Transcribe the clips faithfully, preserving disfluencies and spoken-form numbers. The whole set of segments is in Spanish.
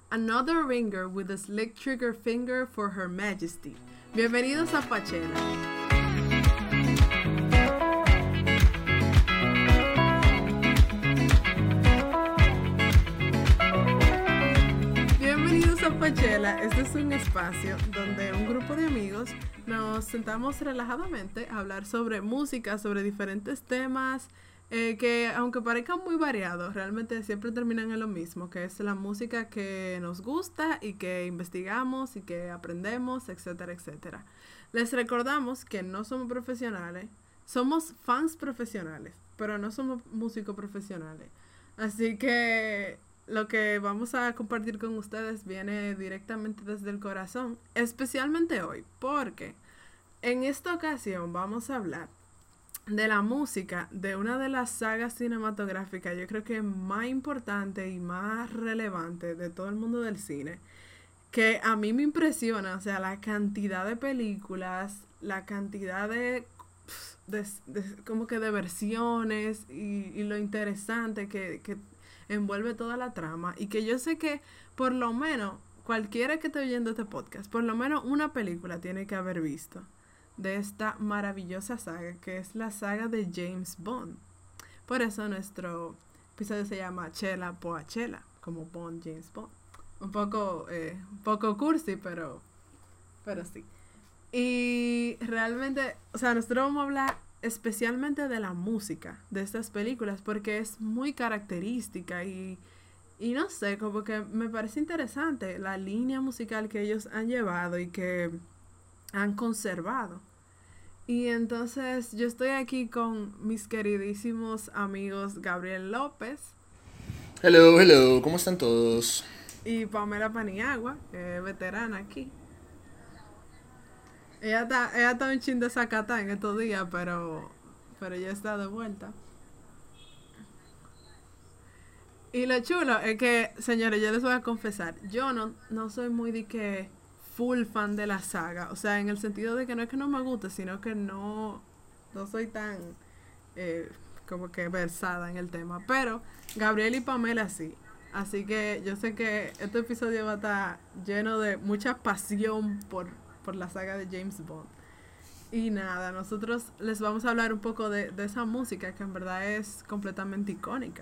Another ringer with a slick trigger finger for Her Majesty. Bienvenidos a Pachela. Bienvenidos a Pachela. Este es un espacio donde un grupo de amigos nos sentamos relajadamente a hablar sobre música, sobre diferentes temas eh, que, aunque parezcan muy variados, realmente siempre terminan en lo mismo, que es la música que nos gusta y que investigamos y que aprendemos, etcétera, etcétera. Les recordamos que no somos profesionales, somos fans profesionales, pero no somos músicos profesionales. Así que lo que vamos a compartir con ustedes viene directamente desde el corazón, especialmente hoy, porque en esta ocasión vamos a hablar de la música de una de las sagas cinematográficas, yo creo que más importante y más relevante de todo el mundo del cine, que a mí me impresiona, o sea, la cantidad de películas, la cantidad de, de, de como que de versiones y, y lo interesante que, que envuelve toda la trama, y que yo sé que por lo menos cualquiera que esté oyendo este podcast, por lo menos una película tiene que haber visto de esta maravillosa saga, que es la saga de James Bond. Por eso nuestro episodio se llama Chela Poa Chela, como Bond, James Bond. Un poco, eh, un poco cursi, pero, pero sí. Y realmente, o sea, nosotros vamos a hablar especialmente de la música de estas películas, porque es muy característica y, y no sé, como que me parece interesante la línea musical que ellos han llevado y que han conservado. Y entonces yo estoy aquí con mis queridísimos amigos Gabriel López. Hello, hello, ¿cómo están todos? Y Pamela Paniagua, que es veterana aquí. Ella está, ella está un chin desacatada en estos días, pero, pero ya está de vuelta. Y lo chulo es que, señores, yo les voy a confesar, yo no, no soy muy de que full fan de la saga, o sea, en el sentido de que no es que no me guste, sino que no, no soy tan eh, como que versada en el tema, pero Gabriel y Pamela sí, así que yo sé que este episodio va a estar lleno de mucha pasión por, por la saga de James Bond. Y nada, nosotros les vamos a hablar un poco de, de esa música que en verdad es completamente icónica.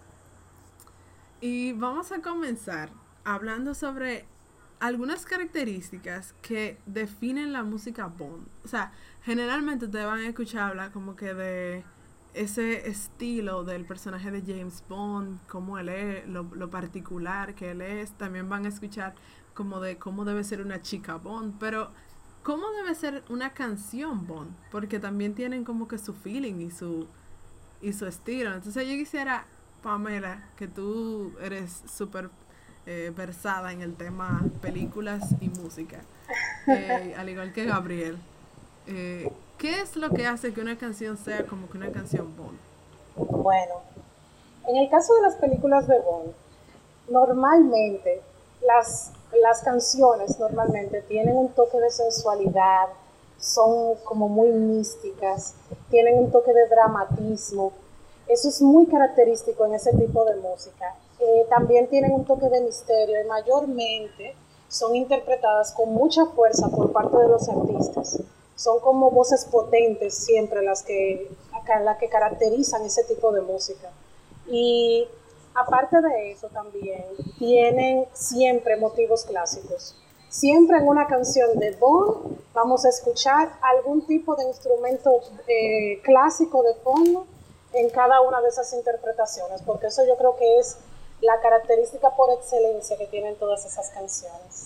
Y vamos a comenzar hablando sobre algunas características que definen la música Bond. O sea, generalmente te van a escuchar hablar como que de ese estilo del personaje de James Bond, cómo él es, lo, lo particular que él es. También van a escuchar como de cómo debe ser una chica Bond, pero cómo debe ser una canción Bond, porque también tienen como que su feeling y su, y su estilo. Entonces yo quisiera, Pamela, que tú eres súper Eh, versada en el tema películas y música, eh, al igual que Gabriel, eh, ¿qué es lo que hace que una canción sea como que una canción Bond? Bueno, en el caso de las películas de Bond, normalmente las, las canciones normalmente tienen un toque de sensualidad, son como muy místicas, tienen un toque de dramatismo. Eso es muy característico en ese tipo de música. Eh, también tienen un toque de misterio y mayormente son interpretadas con mucha fuerza por parte de los artistas. Son como voces potentes siempre las que, las que caracterizan ese tipo de música. Y aparte de eso también tienen siempre motivos clásicos. Siempre en una canción de Bond vamos a escuchar algún tipo de instrumento eh, clásico de fondo en cada una de esas interpretaciones, porque eso yo creo que es la característica por excelencia que tienen todas esas canciones.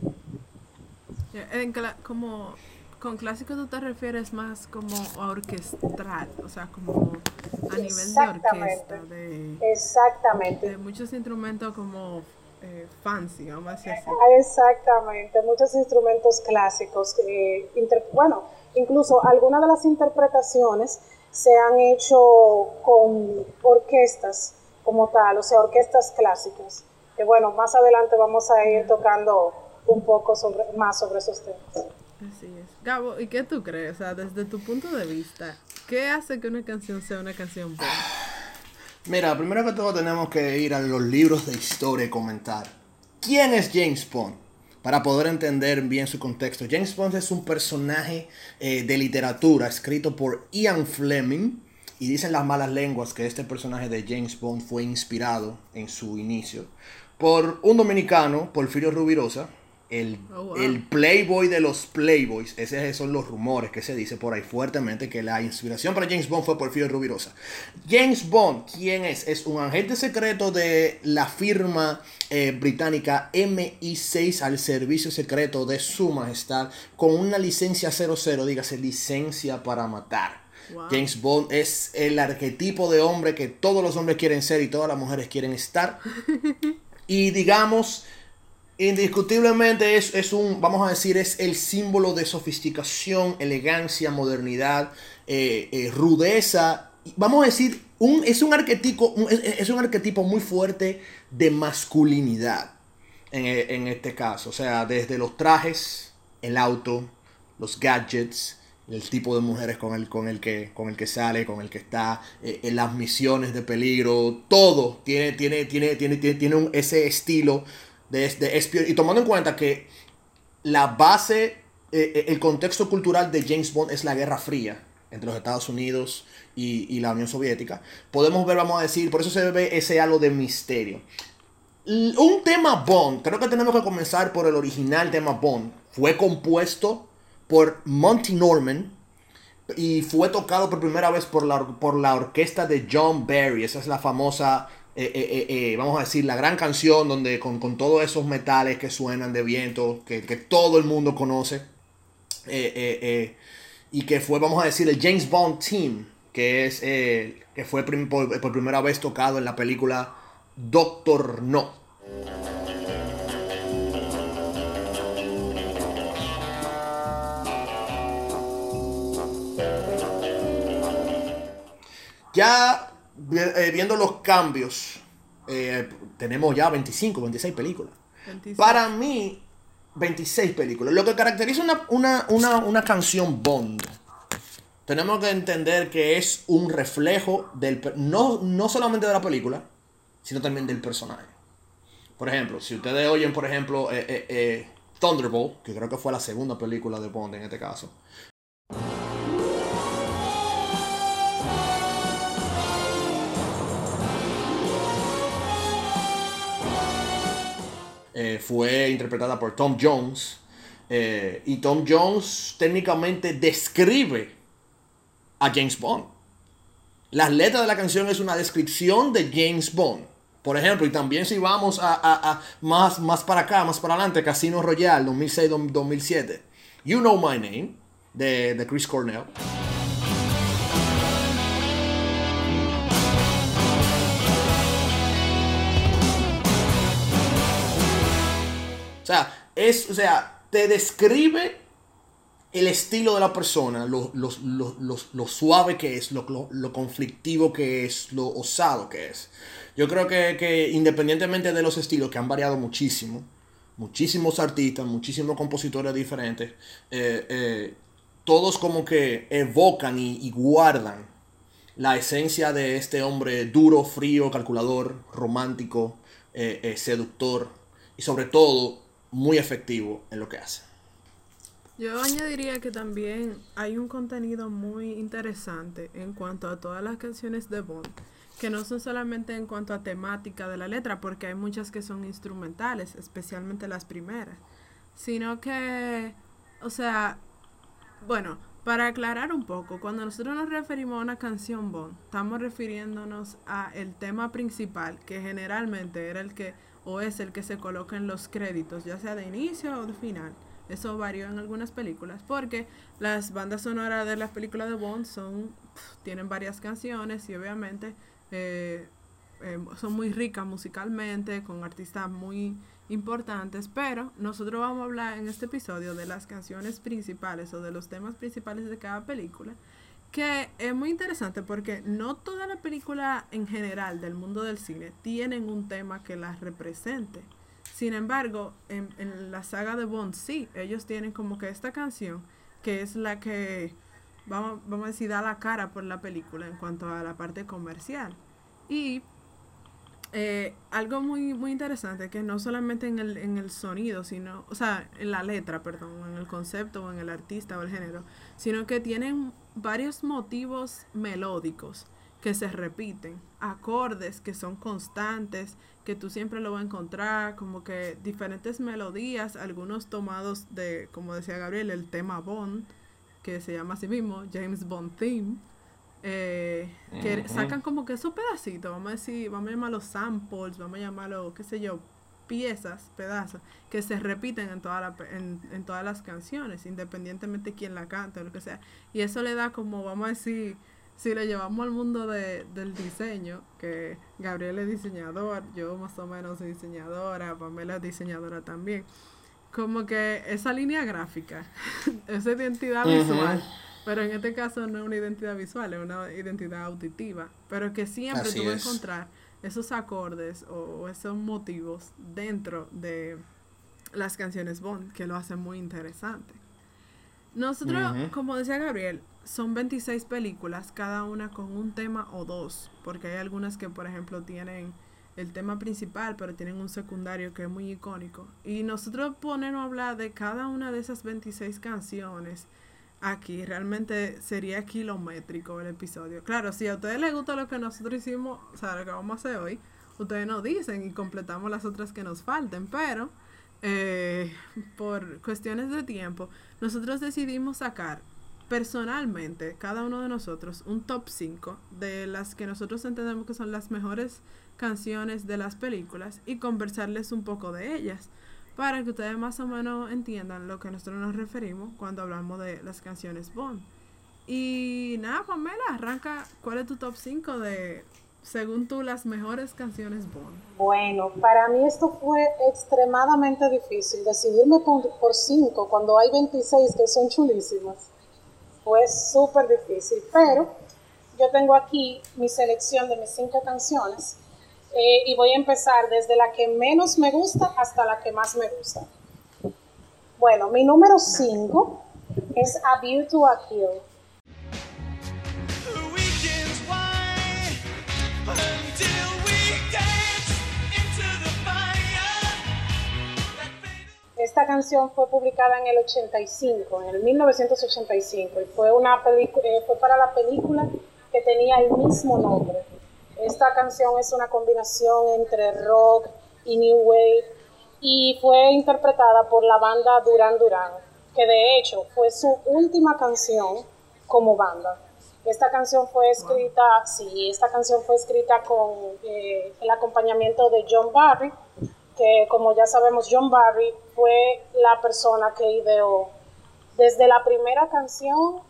En cla- como con clásico tú te refieres más como a orquestral, o sea, como a nivel de orquesta, de, exactamente, de muchos instrumentos como eh, fancy, vamos a decir así. Exactamente, muchos instrumentos clásicos. Eh, inter- bueno, incluso algunas de las interpretaciones se han hecho con orquestas como tal, o sea, orquestas clásicas, que bueno, más adelante vamos a ir tocando un poco sobre, más sobre esos temas. Así es. Gabo, ¿y qué tú crees? O sea, desde tu punto de vista, ¿qué hace que una canción sea una canción buena? Mira, primero que todo tenemos que ir a los libros de historia y comentar ¿Quién es James Bond? Para poder entender bien su contexto. James Bond es un personaje eh, de literatura escrito por Ian Fleming. Y dicen las malas lenguas que este personaje de James Bond fue inspirado en su inicio por un dominicano, Porfirio Rubirosa, el, Oh, wow. el playboy de los playboys. Esos son los rumores que se dice por ahí fuertemente, que la inspiración para James Bond fue Porfirio Rubirosa. James Bond, ¿quién es? Es un agente secreto de la firma eh, británica M I seis al servicio secreto de su majestad, con una licencia cero cero, dígase licencia para matar. Wow. James Bond es el arquetipo de hombre que todos los hombres quieren ser y todas las mujeres quieren estar. Y digamos, indiscutiblemente es, es un, vamos a decir, es el símbolo de sofisticación, elegancia, modernidad, eh, eh, rudeza. Vamos a decir, un, es, un arquetipo, un, es, es un arquetipo muy fuerte de masculinidad en, en este caso. O sea, desde los trajes, el auto, los gadgets, el tipo de mujeres con el, con el, que, con el que sale, con el que está, eh, en las misiones de peligro, todo tiene, tiene, tiene, tiene, tiene, tiene un, ese estilo de, de espionaje. Y tomando en cuenta que la base, eh, el contexto cultural de James Bond es la Guerra Fría entre los Estados Unidos y, y la Unión Soviética, podemos ver, vamos a decir, por eso se ve ese halo de misterio. Un tema Bond, creo que tenemos que comenzar por el original tema Bond. Fue compuesto por Monty Norman y fue tocado por primera vez por la, por la orquesta de John Barry. Esa es la famosa, eh, eh, eh, vamos a decir, la gran canción donde con, con todos esos metales que suenan de viento, que, que todo el mundo conoce, eh, eh, eh, y que fue, vamos a decir, el James Bond Theme, que, es, eh, que fue prim, por, por primera vez tocado en la película Doctor No. Ya eh, viendo los cambios, eh, tenemos ya veinticinco, veintiséis películas. veintiséis. Para mí, veintiséis películas. Lo que caracteriza una, una, una, una canción Bond, tenemos que entender que es un reflejo del, no, no solamente de la película, sino también del personaje. Por ejemplo, si ustedes oyen, por ejemplo, eh, eh, eh, Thunderbolt, que creo que fue la segunda película de Bond en este caso. Eh, fue interpretada por Tom Jones. Eh, y Tom Jones técnicamente describe a James Bond. Las letras de la canción es una descripción de James Bond. Por ejemplo, y también si vamos a, a, a más, más para acá, más para adelante, Casino Royale, dos mil seis dos mil siete. You Know My Name, de, de Chris Cornell. O sea, es, o sea, te describe el estilo de la persona, lo, lo, lo, lo, lo suave que es, lo, lo, lo conflictivo que es, lo osado que es. Yo creo que, que independientemente de los estilos, que han variado muchísimo, muchísimos artistas, muchísimos compositores diferentes, eh, eh, todos como que evocan y, y guardan la esencia de este hombre duro, frío, calculador, romántico, eh, eh, seductor y sobre todo muy efectivo en lo que hace. Yo añadiría que también hay un contenido muy interesante en cuanto a todas las canciones de Bond, que no son solamente en cuanto a temática de la letra, porque hay muchas que son instrumentales, especialmente las primeras, sino que, o sea, bueno, para aclarar un poco, cuando nosotros nos referimos a una canción Bond, estamos refiriéndonos a el tema principal, que generalmente era el que, o es el que se coloca en los créditos, ya sea de inicio o de final. Eso varió en algunas películas, porque las bandas sonoras de las películas de Bond son, pff, tienen varias canciones y obviamente eh, eh, son muy ricas musicalmente, con artistas muy importantes, pero nosotros vamos a hablar en este episodio de las canciones principales o de los temas principales de cada película, que es muy interesante porque no toda la película en general del mundo del cine tienen un tema que las represente. Sin embargo, en, en la saga de Bond sí, ellos tienen como que esta canción que es la que, vamos, vamos a decir, da la cara por la película en cuanto a la parte comercial. Y eh, algo muy, muy interesante que no solamente en el, en el sonido, sino, o sea, en la letra, perdón, en el concepto o en el artista o el género, sino que tienen varios motivos melódicos que se repiten, acordes que son constantes, que tú siempre lo vas a encontrar, como que diferentes melodías, algunos tomados de, como decía Gabriel, el tema Bond, que se llama así mismo, James Bond Theme, eh, que Ujú. sacan como que esos pedacitos, vamos a decir, vamos a llamarlos samples, vamos a llamarlo, qué sé yo, piezas, pedazos, que se repiten en, toda la, en, en todas las canciones, independientemente de quién la cante o lo que sea. Y eso le da como, vamos a decir, si lo llevamos al mundo de, del diseño, que Gabriel es diseñador, yo más o menos soy diseñadora, Pamela es diseñadora también, como que esa línea gráfica, esa identidad Ujú. visual, pero en este caso no es una identidad visual, es una identidad auditiva, pero que siempre tú Así vas a es. encontrar esos acordes o, o esos motivos dentro de las canciones Bond, que lo hacen muy interesante. Nosotros, Ujú. como decía Gabriel, son veintiséis películas, cada una con un tema o dos, porque hay algunas que, por ejemplo, tienen el tema principal, pero tienen un secundario que es muy icónico. Y nosotros ponernos a hablar de cada una de esas veintiséis canciones aquí realmente sería kilométrico el episodio. Claro, si a ustedes les gusta lo que nosotros hicimos, o sea, lo que vamos a hacer hoy, ustedes nos dicen y completamos las otras que nos falten, pero eh, por cuestiones de tiempo, nosotros decidimos sacar personalmente, cada uno de nosotros, un top cinco de las que nosotros entendemos que son las mejores canciones de las películas y conversarles un poco de ellas para que ustedes más o menos entiendan lo que nosotros nos referimos cuando hablamos de las canciones Bond. Y nada, Pamela, arranca, ¿cuál es tu top cinco de, según tú, las mejores canciones Bond? Bueno, para mí esto fue extremadamente difícil. Decidirme por, por cinco cuando hay veintiséis que son chulísimas. Fue súper difícil, Sí. pero yo tengo aquí mi selección de mis cinco canciones eh, y voy a empezar desde la que menos me gusta hasta la que más me gusta. Bueno, mi número Dale. cinco es A View to a Kill. Weekends why until we dance into the fire. Esta canción fue publicada en el ochenta y cinco, en el mil novecientos ochenta y cinco, y fue, una pelicu- eh, fue para la película que tenía el mismo nombre. Esta canción es una combinación entre rock y new wave y fue interpretada por la banda Duran Duran, que de hecho fue su última canción como banda. Esta canción fue Wow. escrita, sí, esta canción fue escrita con eh, el acompañamiento de John Barry, que como ya sabemos, John Barry fue la persona que ideó desde la primera canción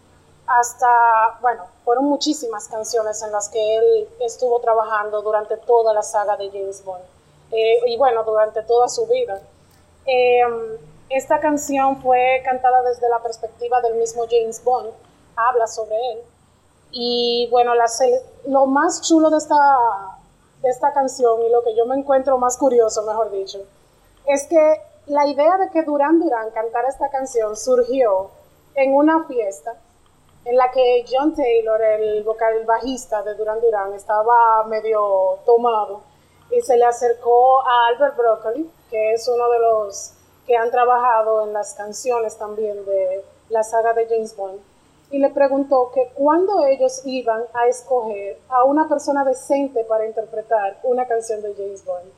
hasta, bueno, fueron muchísimas canciones en las que él estuvo trabajando durante toda la saga de James Bond. Eh, y bueno, durante toda su vida. Eh, esta canción fue cantada desde la perspectiva del mismo James Bond, habla sobre él. Y bueno, la, lo más chulo de esta, de esta canción y lo que yo me encuentro más curioso, mejor dicho, es que la idea de que Duran Duran cantara esta canción surgió en una fiesta en la que John Taylor, el vocal el bajista de Duran Duran, estaba medio tomado y se le acercó a Albert Broccoli, que es uno de los que han trabajado en las canciones también de la saga de James Bond, y le preguntó que cuándo ellos iban a escoger a una persona decente para interpretar una canción de James Bond.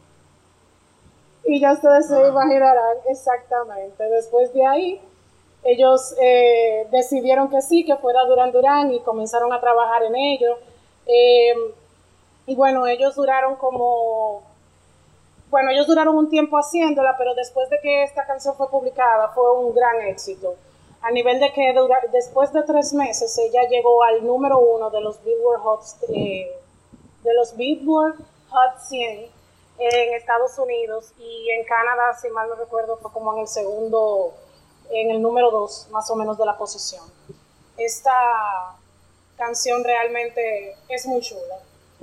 Y ya ustedes se Wow. imaginarán exactamente. Después de ahí, ellos eh, decidieron que sí, que fuera Duran Duran y comenzaron a trabajar en ello. Eh, y bueno, ellos duraron como, bueno, ellos duraron un tiempo haciéndola, pero después de que esta canción fue publicada fue un gran éxito. A nivel de que dura, después de tres meses ella llegó al número uno de los Billboard Hot, eh, de los Billboard Hot cien en Estados Unidos, y en Canadá, si mal no recuerdo, fue como en el segundo, en el número dos más o menos de la posición. Esta canción realmente es muy chula.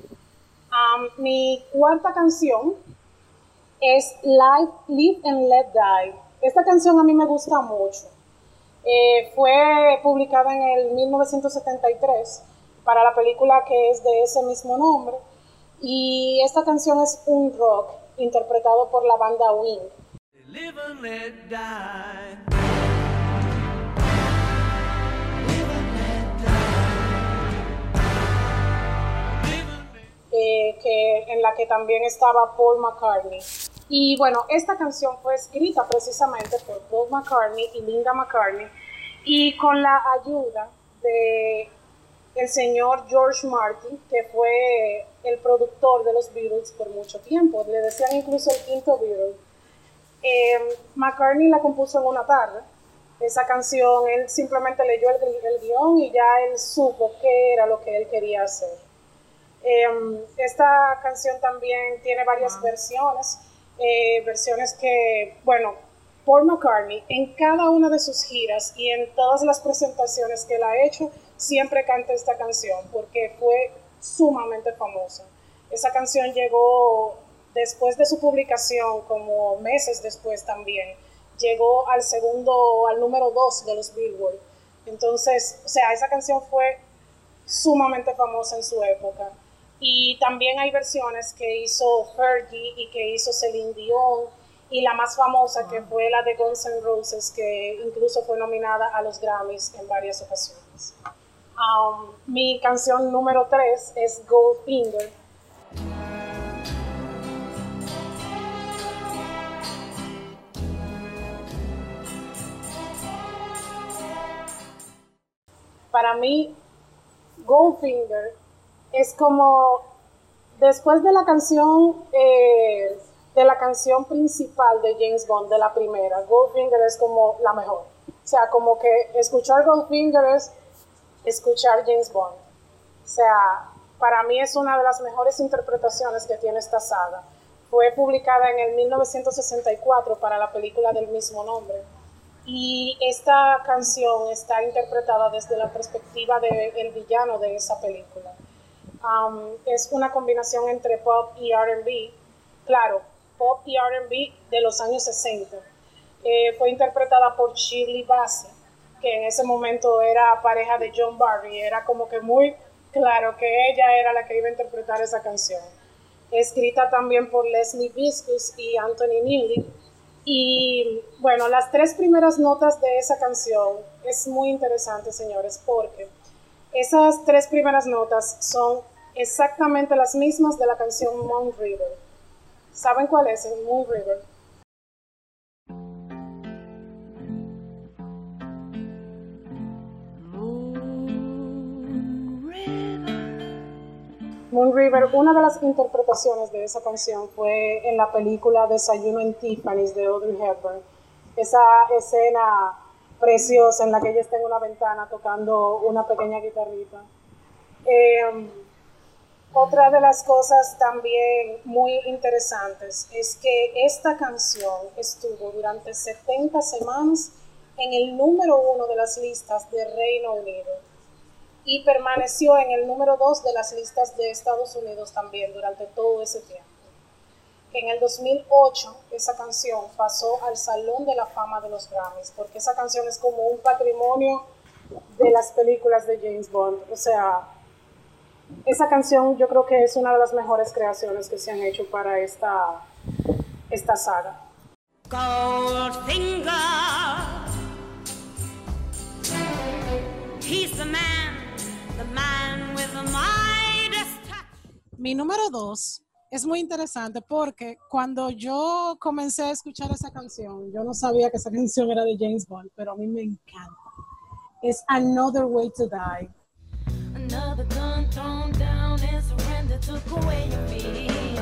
Um, mi cuarta canción es Live, Live and Let Die. Esta canción a mí me gusta mucho. Eh, fue publicada en el mil novecientos setenta y tres para la película que es de ese mismo nombre. Y esta canción es un rock interpretado por la banda Wing. Live and let die. Eh, que, en la que también estaba Paul McCartney. Y bueno, esta canción fue escrita precisamente por Paul McCartney y Linda McCartney, y con la ayuda de el señor George Martin, que fue el productor de los Beatles por mucho tiempo. Le decían incluso el quinto Beatle. Eh, McCartney la compuso en una tarde. Esa canción, él simplemente leyó el, el guión y ya él supo qué era lo que él quería hacer. Eh, esta canción también tiene varias wow. versiones, eh, versiones que, bueno, Paul McCartney en cada una de sus giras y en todas las presentaciones que él ha hecho, siempre canta esta canción porque fue sumamente famosa. Esa canción llegó después de su publicación, como meses después también, llegó al segundo, al número dos de los Billboard. Entonces, o sea, esa canción fue sumamente famosa en su época. Y también hay versiones que hizo Fergie y que hizo Celine Dion, y la más famosa wow. que fue la de Guns N' Roses, que incluso fue nominada a los Grammys en varias ocasiones. Um, mi canción número tres es Goldfinger. Para mí, Goldfinger es como, después de la canción, eh, de la canción principal de James Bond, de la primera, Goldfinger es como la mejor. O sea, como que escuchar Goldfinger es escuchar James Bond. O sea, para mí es una de las mejores interpretaciones que tiene esta saga. Fue publicada en el mil novecientos sesenta y cuatro para la película del mismo nombre. Y esta canción está interpretada desde la perspectiva del villano de esa película. Um, es una combinación entre pop y R and B. Claro, pop y R and B de los años sesenta. Eh, fue interpretada por Shirley Bassey, que en ese momento era pareja de John Barry. Era como que muy claro que ella era la que iba a interpretar esa canción. Escrita también por Leslie Viscus y Anthony Newley. Y bueno, las tres primeras notas de esa canción es muy interesante, señores, porque esas tres primeras notas son exactamente las mismas de la canción Moon River. ¿Saben cuál es el Moon River? Moon River, una de las interpretaciones de esa canción fue en la película Desayuno en Tiffany's de Audrey Hepburn. Esa escena preciosa en la que ella está en una ventana tocando una pequeña guitarrita. Eh, otra de las cosas también muy interesantes es que esta canción estuvo durante setenta semanas en el número uno de las listas de Reino Unido. Y permaneció en el número dos de las listas de Estados Unidos también durante todo ese tiempo. En el dos mil ocho, esa canción pasó al Salón de la Fama de los Grammys, porque esa canción es como un patrimonio de las películas de James Bond. O sea, esa canción yo creo que es una de las mejores creaciones que se han hecho para esta, esta saga. Goldfinger, he's the man. Mi número dos es muy interesante porque cuando yo comencé a escuchar esa canción, yo no sabía que esa canción era de James Bond, pero a mí me encanta. Es Another Way to Die. Another gun thrown down and surrender took away your fear.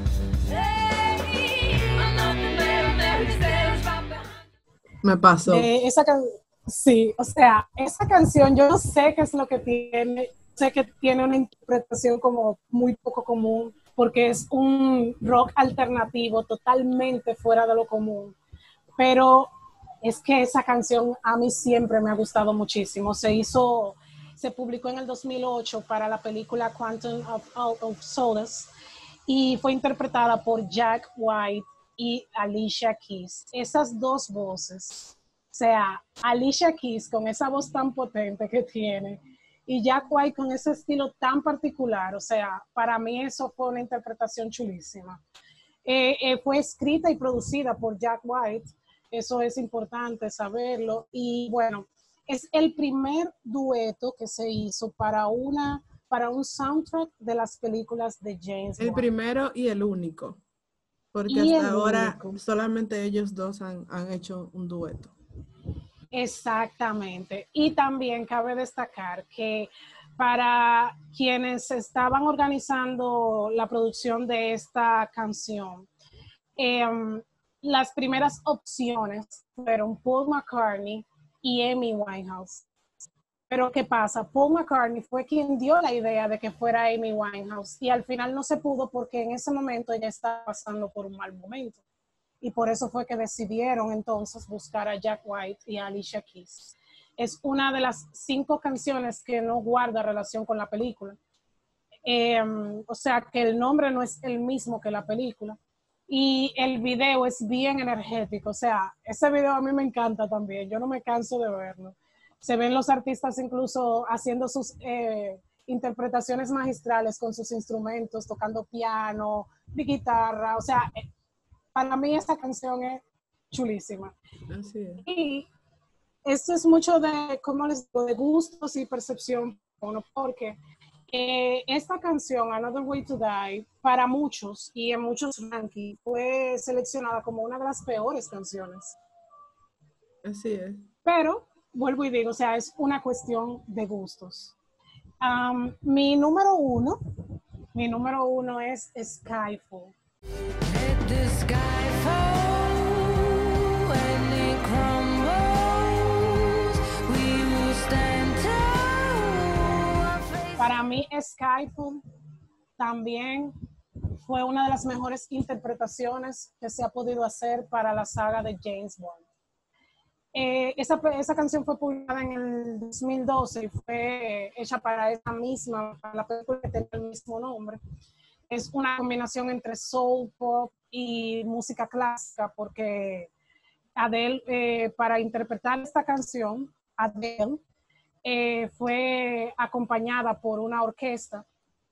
Hey, another man that stares right behind. Me pasó. Eh, esa canción. Sí, o sea, esa canción yo no sé qué es lo que tiene, sé que tiene una interpretación como muy poco común, porque es un rock alternativo totalmente fuera de lo común, pero es que esa canción a mí siempre me ha gustado muchísimo. Se hizo, se publicó en el dos mil ocho para la película Quantum of, of Solace y fue interpretada por Jack White y Alicia Keys. Esas dos voces, o sea, Alicia Keys con esa voz tan potente que tiene Y Jack White con ese estilo tan particular, o sea, para mí eso fue una interpretación chulísima. Eh, eh, fue escrita y producida por Jack White, eso es importante saberlo, y bueno, es el primer dueto que se hizo para, una, para un soundtrack de las películas de James El Bond. primero y el único. Porque Y hasta el ahora único. solamente ellos dos han, han hecho un dueto. Exactamente. Y también cabe destacar que para quienes estaban organizando la producción de esta canción, eh, las primeras opciones fueron Paul McCartney y Amy Winehouse. Pero ¿qué pasa? Paul McCartney fue quien dio la idea de que fuera Amy Winehouse y al final no se pudo porque en ese momento ella estaba pasando por un mal momento. Y por eso fue que decidieron entonces buscar a Jack White y a Alicia Keys. Es una de las cinco canciones que no guarda relación con la película. Eh, o sea, que el nombre no es el mismo que la película. Y el video es bien energético. O sea, ese video a mí me encanta también. Yo no me canso de verlo. Se ven los artistas incluso haciendo sus eh, interpretaciones magistrales con sus instrumentos, tocando piano, guitarra. O sea, para mí esta canción es chulísima. Así es. Y esto es mucho de, ¿cómo les digo?, de gustos y percepción, bueno, porque eh, esta canción, Another Way to Die, para muchos y en muchos rankings, fue seleccionada como una de las peores canciones. Así es. Pero, vuelvo y digo, o sea, es una cuestión de gustos. Um, mi número uno, mi número uno es Skyfall. Let the sky fall and it crumbles. We will stand tall. Para mí, Skyfall también fue una de las mejores interpretaciones que se ha podido hacer para la saga de James Bond. Eh, esa, esa canción fue publicada en el dos mil doce y fue eh, hecha para esa misma, para la película que tiene el mismo nombre. Es una combinación entre soul, pop y música clásica, porque Adele, eh, para interpretar esta canción, Adele, eh, fue acompañada por una orquesta.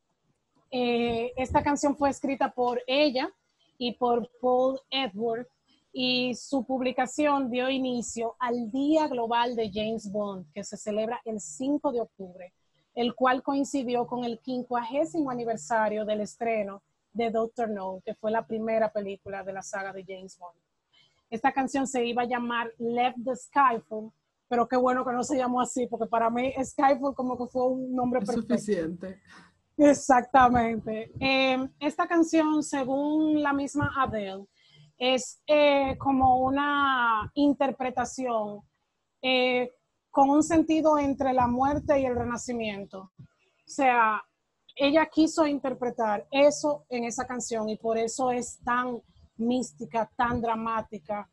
Eh, esta canción fue escrita por ella y por Paul Edward, y su publicación dio inicio al Día Global de James Bond, que se celebra el cinco de octubre, el cual coincidió con el quincuagésimo aniversario del estreno de Doctor No, que fue la primera película de la saga de James Bond. Esta canción se iba a llamar Let the Skyfall, pero qué bueno que no se llamó así, porque para mí Skyfall como que fue un nombre Es perfecto. suficiente. Exactamente. Eh, esta canción, según la misma Adele, es eh, como una interpretación eh, con un sentido entre la muerte y el renacimiento. O sea, ella quiso interpretar eso en esa canción y por eso es tan mística, tan dramática.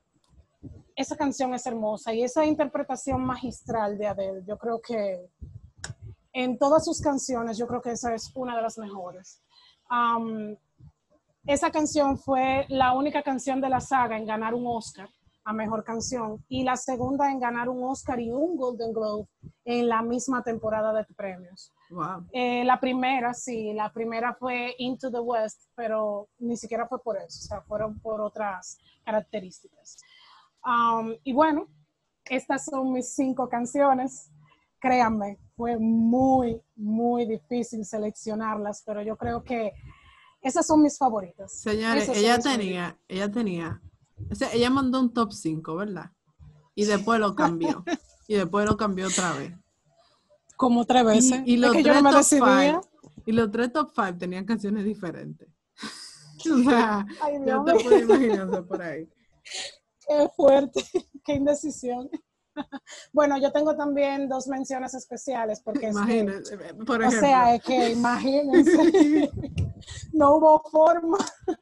Esa canción es hermosa y esa interpretación magistral de Adele, yo creo que en todas sus canciones, yo creo que esa es una de las mejores. Um, esa canción fue la única canción de la saga en ganar un Oscar a Mejor Canción y la segunda en ganar un Oscar y un Golden Globe en la misma temporada de premios. Wow. Eh, la primera, sí, la primera fue Into the West, pero ni siquiera fue por eso, o sea, fueron por otras características. Um, y bueno, estas son mis cinco canciones. Créanme, fue muy, muy difícil seleccionarlas, pero yo creo que esas son mis favoritas. Señores, Esas son ella mis tenía, favoritas. ella tenía, o sea, ella mandó un top cinco, ¿verdad? Y después lo cambió. Y después lo cambió otra vez. Como tres veces. Y, y es los que yo tres no me top decidía. five, y los tres top five tenían canciones diferentes. O sea, Ay, yo Dios te mío. puedo imaginar por ahí. Qué fuerte, qué indecisión. Bueno, yo tengo también dos menciones especiales porque es que, Imagínense, por o ejemplo. sea, es que imagínense, no hubo forma.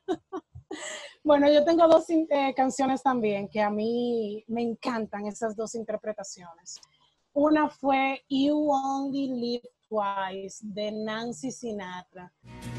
Bueno, yo tengo dos eh, canciones también que a mí me encantan esas dos interpretaciones. Una fue You Only Live Twice de Nancy Sinatra.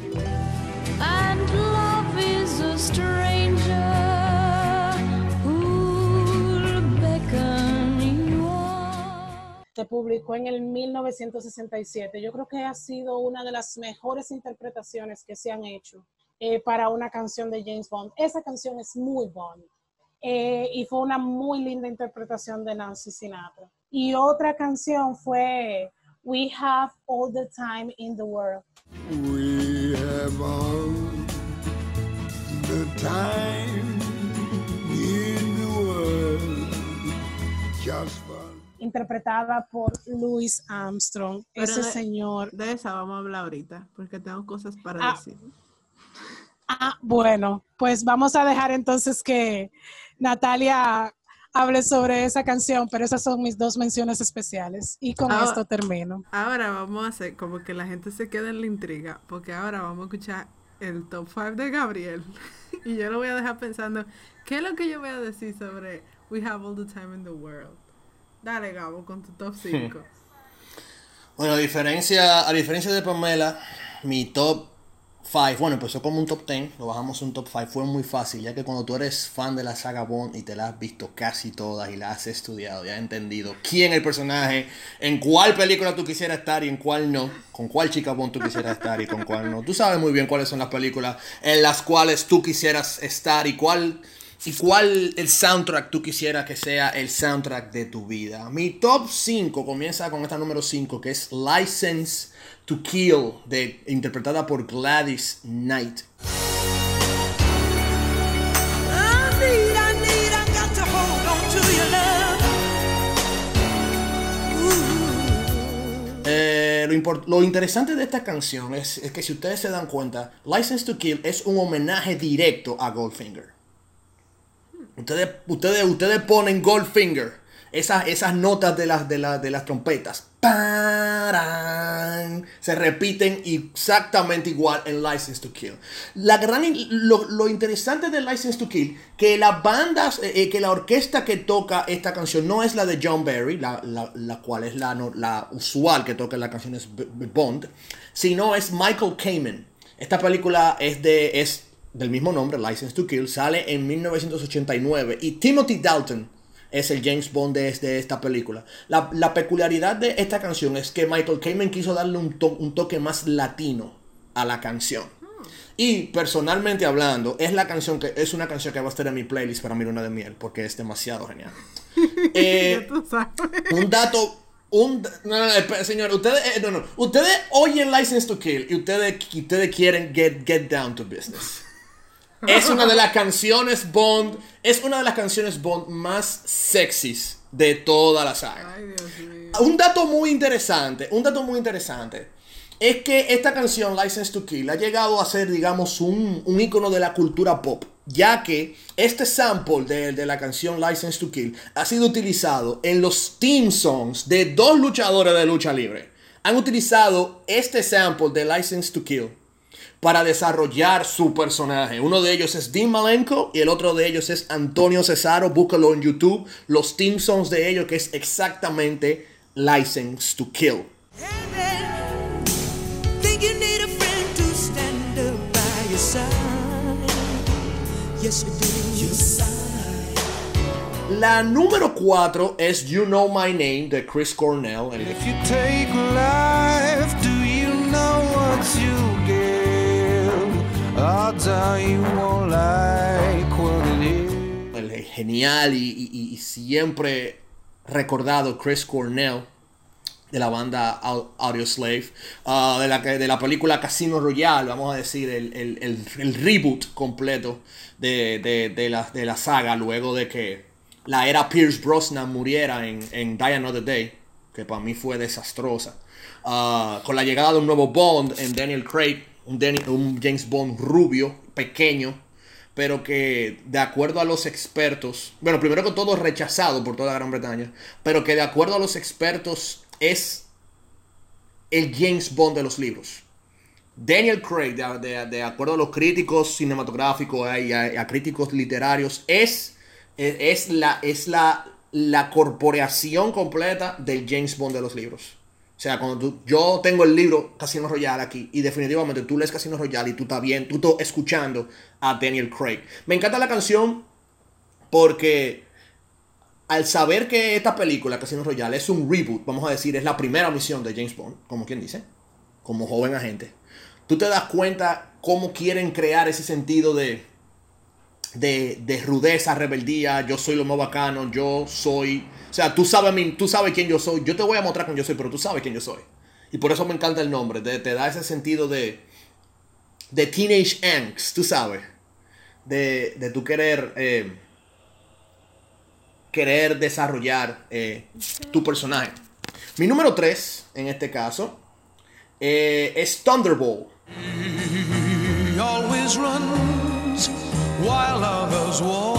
And love is a stranger who'll beckon you on. se publicó en el mil novecientos sesenta y siete. Yo creo que ha sido una de las mejores interpretaciones que se han hecho eh, para una canción de James Bond. Esa canción es muy Bond. Eh, y fue una muy linda interpretación de Nancy Sinatra. Y otra canción fue We Have All the Time in the World. We have all the time in the world, just for... Interpretada por Louis Armstrong. Pero Ese de, señor. De esa vamos a hablar ahorita, porque tengo cosas para Ah. decir. Ah, bueno, pues vamos a dejar entonces que Natalia hable sobre esa canción, pero esas son mis dos menciones especiales. Y con Ah, esto termino. Ahora vamos a hacer como que la gente se quede en la intriga, porque ahora vamos a escuchar el top cinco de Gabriel. Y yo lo voy a dejar pensando, ¿qué es lo que yo voy a decir sobre We Have All the Time in the World? Dale, Gabo, con tu top cinco. Bueno, a diferencia, a diferencia de Pamela, mi top cinco, bueno, empezó como un top diez, lo bajamos a un top cinco, fue muy fácil, ya que cuando tú eres fan de la saga Bond y te la has visto casi todas y la has estudiado, ya has entendido quién es el personaje, en cuál película tú quisieras estar y en cuál no, con cuál chica Bond tú quisieras estar y con cuál no. Tú sabes muy bien cuáles son las películas en las cuales tú quisieras estar y cuál... ¿Y cuál el soundtrack tú quisieras que sea el soundtrack de tu vida? Mi top cinco comienza con esta número cinco, que es License to Kill, de, interpretada por Gladys Knight. I need, I need, I got to hold on to your love. Ooh. Eh, lo, import- lo interesante de esta canción es, es que si ustedes se dan cuenta, License to Kill es un homenaje directo a Goldfinger. Ustedes, ustedes, ustedes ponen Goldfinger, esas, esas notas de las, de, las, de las trompetas, ¡paran! Se repiten exactamente igual en License to Kill. La gran, lo, lo interesante de License to Kill, que las bandas, eh, que la orquesta que toca esta canción no es la de John Barry, la, la, la cual es la, no, la usual que toca en las canciones Bond, sino es Michael Kamen. Esta película es de... Es, del mismo nombre, License to Kill, sale en mil novecientos ochenta y nueve y Timothy Dalton es el James Bond de, de esta película. La, la peculiaridad de esta canción es que Michael Kamen quiso darle un, to- un toque más latino a la canción. Y personalmente hablando, es la canción que es una canción que va a estar en mi playlist para mi luna de miel, porque es demasiado genial. Eh, Ya tú sabes. un dato... Un, no, no, espera, señor, ustedes, eh, no, no, ustedes oyen License to Kill y ustedes, y ustedes quieren get, get down to business. Es una de las canciones Bond, es una de las canciones Bond más sexys de toda la saga. Ay, Dios mío. Un dato muy interesante, un dato muy interesante es que esta canción License to Kill ha llegado a ser, digamos, un, un ícono de la cultura pop, ya que este sample de, de la canción License to Kill ha sido utilizado en los theme songs de dos luchadores de lucha libre. Han utilizado este sample de License to Kill para desarrollar su personaje. Uno de ellos es Dean Malenko y el otro de ellos es Antonio Cesaro. Búscalo en YouTube. Los theme songs de ellos, que es exactamente License to Kill. Think you need a friend to stand up by your side. Yes, you do. Your side. La número cuatro es You Know My Name de Chris Cornell. El, If you take life, do you know what you give? Odds are you won't like what it is. el genial y, y- y siempre recordado Chris Cornell de la banda Au- Audioslave, uh, de, la, de la película Casino Royale, vamos a decir, el, el, el, el reboot completo de, de, de, la, de la saga, luego de que la era Pierce Brosnan muriera en, en Die Another Day, que para mí fue desastrosa. Uh, con la llegada de un nuevo Bond en Daniel Craig, un, Daniel, un James Bond rubio, pequeño, pero que de acuerdo a los expertos, bueno, primero que todo rechazado por toda Gran Bretaña, pero que de acuerdo a los expertos es el James Bond de los libros. Daniel Craig, de, de, de acuerdo a los críticos cinematográficos eh, y a, a críticos literarios, es, es, es, la, es la, la corporeación completa del James Bond de los libros. O sea, cuando tú, yo tengo el libro Casino Royale aquí y definitivamente tú lees Casino Royale y tú estás bien, tú estás escuchando a Daniel Craig. Me encanta la canción porque al saber que esta película, Casino Royale, es un reboot, vamos a decir, es la primera misión de James Bond, como quien dice, como joven agente, tú te das cuenta cómo quieren crear ese sentido de, de, de rudeza, rebeldía, yo soy lo más bacano, yo soy... O sea, tú sabes, tú sabes quién yo soy, yo te voy a mostrar quién yo soy, pero tú sabes quién yo soy. Y por eso me encanta el nombre, te, te da ese sentido de, de teenage angst, tú sabes, de, de tu querer... Eh, querer desarrollar eh, tu personaje. Mi número tres, en este caso, eh, es Thunderbolt. He always runs while others walk.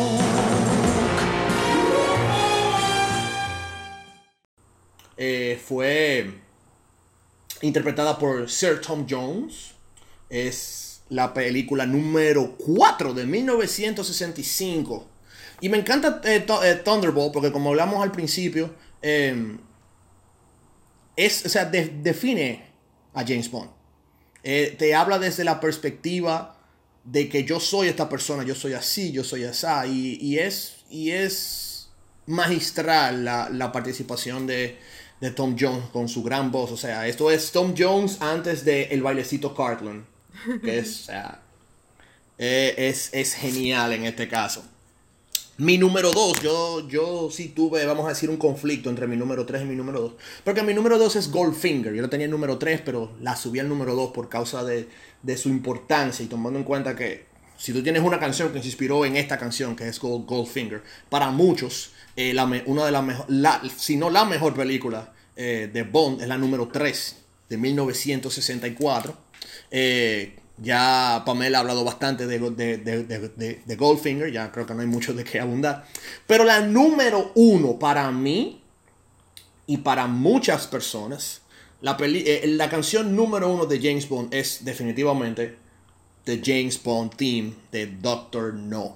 Eh, fue interpretada por Sir Tom Jones. Es la película número cuatro de mil novecientos sesenta y cinco. Y me encanta eh, th- eh, Thunderbolt porque, como hablamos al principio, eh, es, o sea, de- define a James Bond. Eh, te habla desde la perspectiva de que yo soy esta persona, yo soy así, yo soy así. Y, y, es, y es magistral la, la participación de, de Tom Jones con su gran voz. O sea, esto es Tom Jones antes de el bailecito Cartland. Que es, o sea, eh, es, es genial en este caso. Mi número dos, yo, yo sí tuve, vamos a decir, un conflicto entre mi número tres y mi número dos. Porque mi número dos es Goldfinger. Yo lo tenía en número tres, pero la subí al número dos por causa de, de su importancia. Y tomando en cuenta que si tú tienes una canción que se inspiró en esta canción, que es Gold, Goldfinger, para muchos, eh, la, una de las mejores, si no la mejor película eh, de Bond es la número tres de mil novecientos sesenta y cuatro. Eh, Ya Pamela ha hablado bastante de, de, de, de, de Goldfinger, ya creo que no hay mucho de qué abundar. Pero la número uno para mí y para muchas personas, la, peli, eh, la canción número uno de James Bond es definitivamente The James Bond Theme de Doctor No.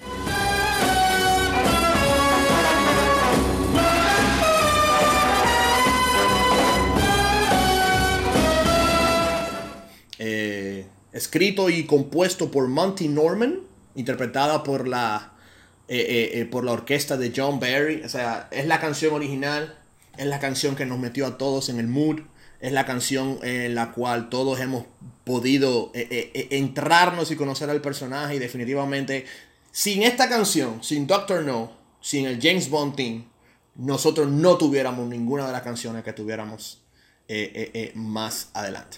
Eh... Escrito y compuesto por Monty Norman, interpretada por la, eh, eh, eh, por la orquesta de John Barry. O sea, es la canción original, es la canción que nos metió a todos en el mood, es la canción en la cual todos hemos podido eh, eh, eh, entrarnos y conocer al personaje. Y definitivamente, sin esta canción, sin Doctor No, sin el James Bond Theme, nosotros no tuviéramos ninguna de las canciones que tuviéramos eh, eh, eh, más adelante.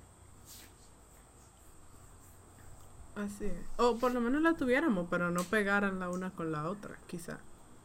Así es. O por lo menos la tuviéramos, pero no pegaran la una con la otra, quizá.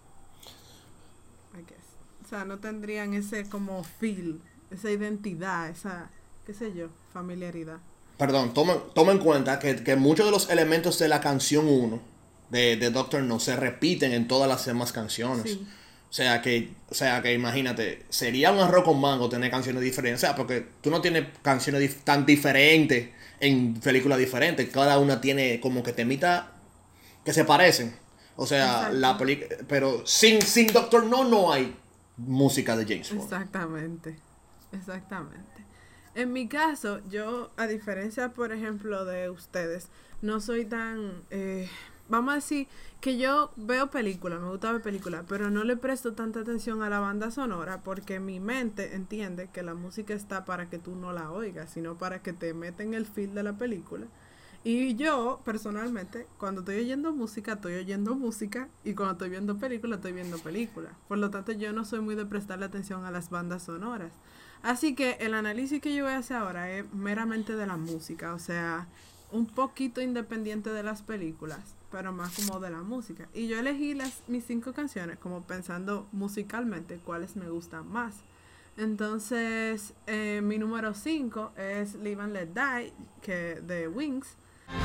I guess. O sea, no tendrían ese como feel, esa identidad, esa, qué sé yo, familiaridad. Perdón, toma, toma en cuenta que, que muchos de los elementos de la canción uno de, de Doctor No se repiten en todas las demás canciones. Sí. O sea que, o sea que imagínate, sería un arroz con mango tener canciones diferentes. O sea, porque tú no tienes canciones dif- tan diferentes en películas diferentes. Cada una tiene como que temitas que se parecen. O sea, Exacto. la película. Pero sin, sin Doctor No, no hay música de James Bond. Exactamente. Exactamente. En mi caso, yo, a diferencia, por ejemplo, de ustedes, no soy tan... Eh, vamos a decir que yo veo películas, me gusta ver películas, pero no le presto tanta atención a la banda sonora porque mi mente entiende que la música está para que tú no la oigas, sino para que te meta en el feel de la película. Y yo, personalmente, cuando estoy oyendo música, estoy oyendo música, y cuando estoy viendo películas, estoy viendo películas. Por lo tanto, yo no soy muy de prestarle atención a las bandas sonoras. Así que el análisis que yo voy a hacer ahora es meramente de la música, o sea, un poquito independiente de las películas, pero más como de la música. Y yo elegí las mis cinco canciones como pensando musicalmente cuáles me gustan más. Entonces, eh, mi número cinco es Live and Let Die, que de Wings.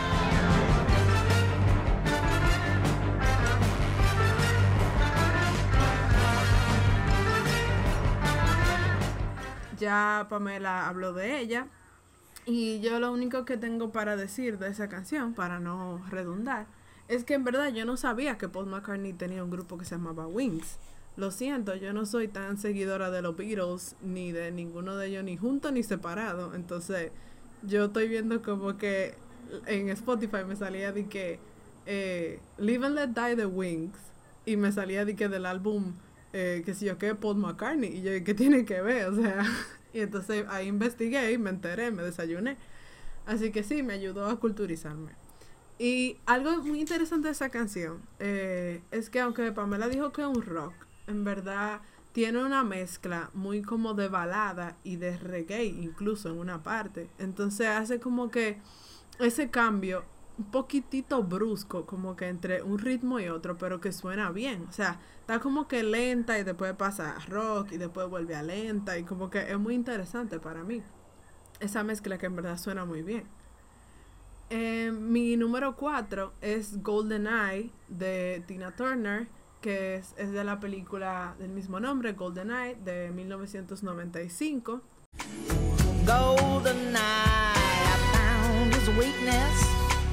Ya Pamela habló de ella. Y yo lo único que tengo para decir de esa canción, para no redundar, es que en verdad yo no sabía que Paul McCartney tenía un grupo que se llamaba Wings. Lo siento, yo no soy tan seguidora de los Beatles, ni de ninguno de ellos, ni junto ni separado. Entonces, yo estoy viendo como que en Spotify me salía de que eh, Live and Let Die the Wings. y me salía de que del álbum, eh, que si yo qué, Paul McCartney, y yo, ¿qué tiene que ver? O sea, y entonces ahí investigué y me enteré, me desayuné. Así que sí, me ayudó a culturizarme. Y algo muy interesante de esa canción eh, es que aunque Pamela dijo que es un rock, en verdad tiene una mezcla muy como de balada y de reggae incluso en una parte. Entonces hace como que ese cambio un poquitito brusco, como que entre un ritmo y otro, pero que suena bien. O sea, está como que lenta y después pasa a rock y después vuelve a lenta y como que es muy interesante para mí. Esa mezcla que en verdad suena muy bien. Eh, mi número cuatro es GoldenEye de Tina Turner, que es, es de la película del mismo nombre, GoldenEye, de mil novecientos noventa y cinco. GoldenEye, I found his weakness.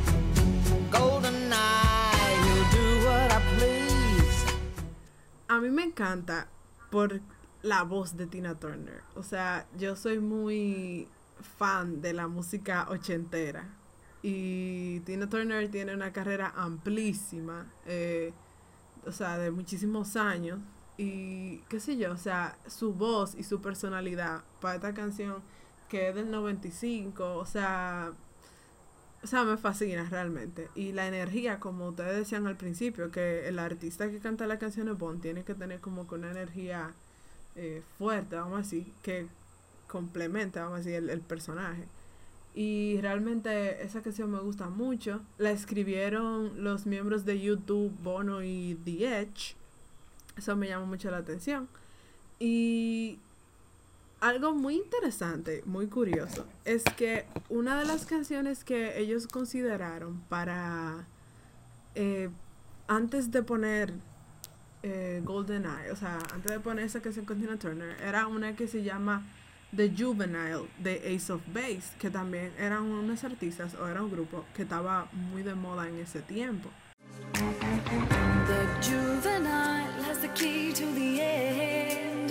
GoldenEye, he'll do what I please. A mí me encanta por la voz de Tina Turner. O sea, yo soy muy fan de la música ochentera. Y Tina Turner tiene una carrera amplísima, eh, o sea, de muchísimos años. Y qué sé yo, o sea, su voz y su personalidad para esta canción que es del noventa y cinco, o sea, o sea, me fascina realmente. Y la energía, como ustedes decían al principio, que el artista que canta las canciones Bond tiene que tener como que una energía eh, fuerte, vamos a decir, que complementa, vamos a decir, el, el personaje. Y realmente esa canción me gusta mucho. La escribieron los miembros de YouTube, Bono y The Edge. Eso me llama mucho la atención. Y algo muy interesante, muy curioso, es que una de las canciones que ellos consideraron para... Eh, antes de poner eh, GoldenEye, o sea, antes de poner esa canción con Tina Turner, era una que se llama The Juvenile de Ace of Base, que también eran unos artistas o era un grupo que estaba muy de moda en ese tiempo. The juvenile has the key to the end.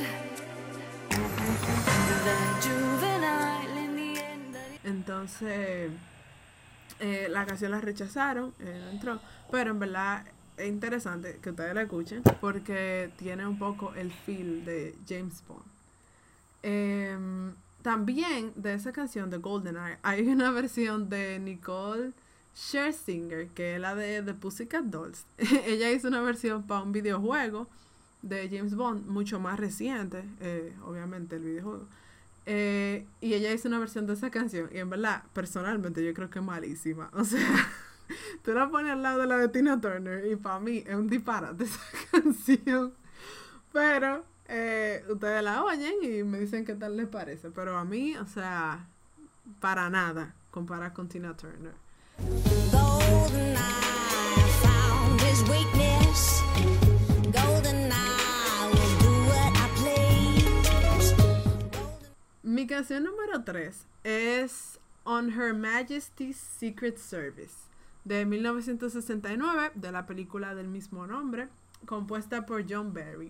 The juvenile in the end. Entonces, eh, la canción la rechazaron, eh, no entró, pero en verdad es interesante que ustedes la escuchen porque tiene un poco el feel de James Bond. Eh, también de esa canción de GoldenEye hay una versión de Nicole Scherzinger, que es la de The Pussycat Dolls. Ella hizo una versión para un videojuego de James Bond mucho más reciente, eh, obviamente el videojuego, eh, y ella hizo una versión de esa canción y en verdad personalmente yo creo que es malísima. O sea, tú la pones al lado de la de Tina Turner y para mí es un disparate esa canción, pero Eh, ustedes la oyen y me dicen qué tal les parece, pero a mí, o sea, para nada comparar con Tina Turner. GoldenEye found his weakness. GoldenEye will do what I please. Mi canción número tres es On Her Majesty's Secret Service de mil novecientos sesenta y nueve, de la película del mismo nombre, compuesta por John Barry.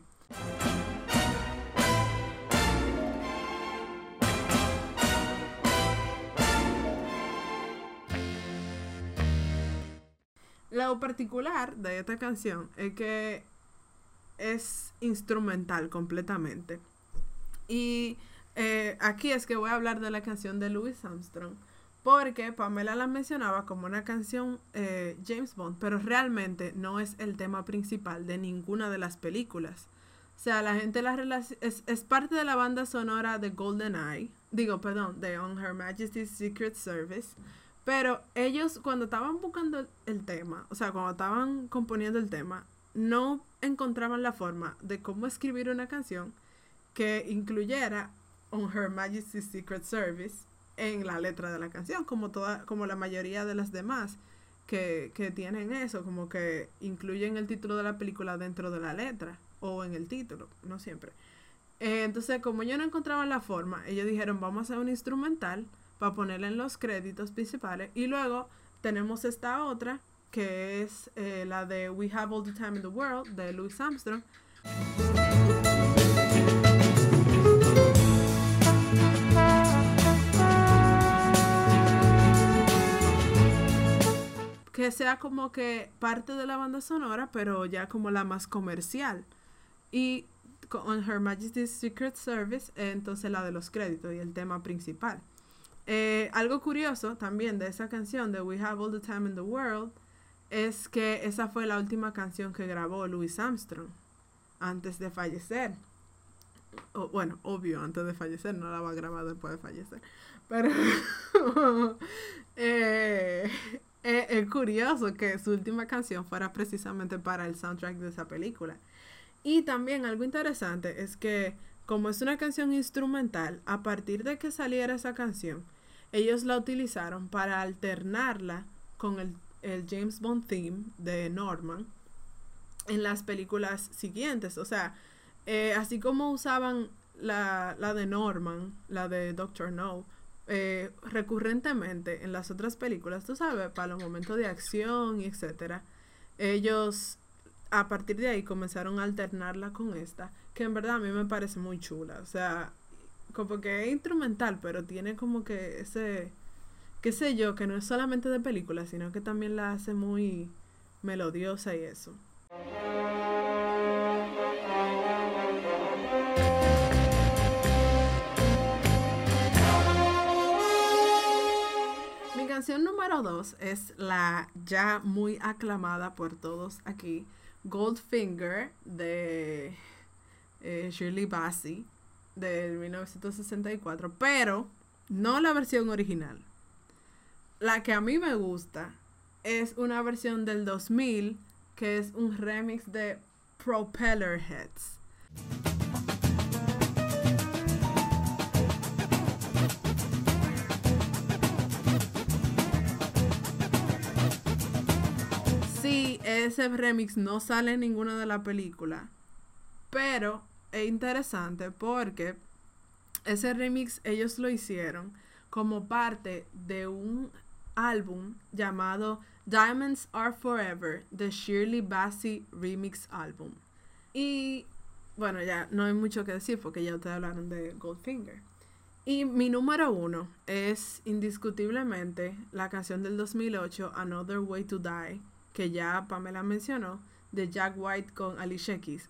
Lo particular de esta canción es que es instrumental completamente. Y eh, aquí es que voy a hablar de la canción de Louis Armstrong, porque Pamela la mencionaba como una canción eh, James Bond, pero realmente no es el tema principal de ninguna de las películas. O sea, la gente la relac- es, es parte de la banda sonora de GoldenEye, digo, perdón, de On Her Majesty's Secret Service. Pero ellos cuando estaban buscando el tema, o sea, cuando estaban componiendo el tema, no encontraban la forma de cómo escribir una canción que incluyera On Her Majesty's Secret Service en la letra de la canción, como toda, como la mayoría de las demás que, que tienen eso, como que incluyen el título de la película dentro de la letra o en el título, no siempre. Eh, entonces, como ellos no encontraban la forma, ellos dijeron, vamos a hacer un instrumental para ponerla en los créditos principales. Y luego tenemos esta otra, que es eh, la de We Have All the Time in the World, de Louis Armstrong. que sea como que parte de la banda sonora, pero ya como la más comercial. Y con Her Majesty's Secret Service, eh, entonces la de los créditos y el tema principal. Eh, algo curioso también de esa canción de We Have All the Time in the World es que esa fue la última canción que grabó Louis Armstrong antes de fallecer. O, bueno, obvio, antes de fallecer, no la va a grabar después de fallecer. Pero eh, eh, es curioso que su última canción fuera precisamente para el soundtrack de esa película. Y también algo interesante es que como es una canción instrumental, a partir de que saliera esa canción, ellos la utilizaron para alternarla con el, el James Bond theme de Norman en las películas siguientes. O sea, eh, así como usaban la, la de Norman, la de Doctor No, eh, recurrentemente en las otras películas, tú sabes, para los momentos de acción y etcétera, ellos a partir de ahí comenzaron a alternarla con esta, que en verdad a mí me parece muy chula. O sea, como que es instrumental, pero tiene como que ese, qué sé yo, que no es solamente de película, sino que también la hace muy melodiosa y eso. Mi canción número dos es la ya muy aclamada por todos aquí, Goldfinger de eh, Shirley Bassey del mil novecientos sesenta y cuatro, pero no la versión original. La que a mí me gusta es una versión del dos mil que es un remix de Propeller Heads. Sí, ese remix no sale en ninguna de las películas, pero es interesante porque ese remix ellos lo hicieron como parte de un álbum llamado Diamonds Are Forever, The Shirley Bassey Remix Album. Y bueno, ya no hay mucho que decir porque ya ustedes hablaron de Goldfinger. Y mi número uno es indiscutiblemente la canción del dos mil ocho, Another Way to Die, que ya Pamela mencionó, de Jack White con Alicia Keys.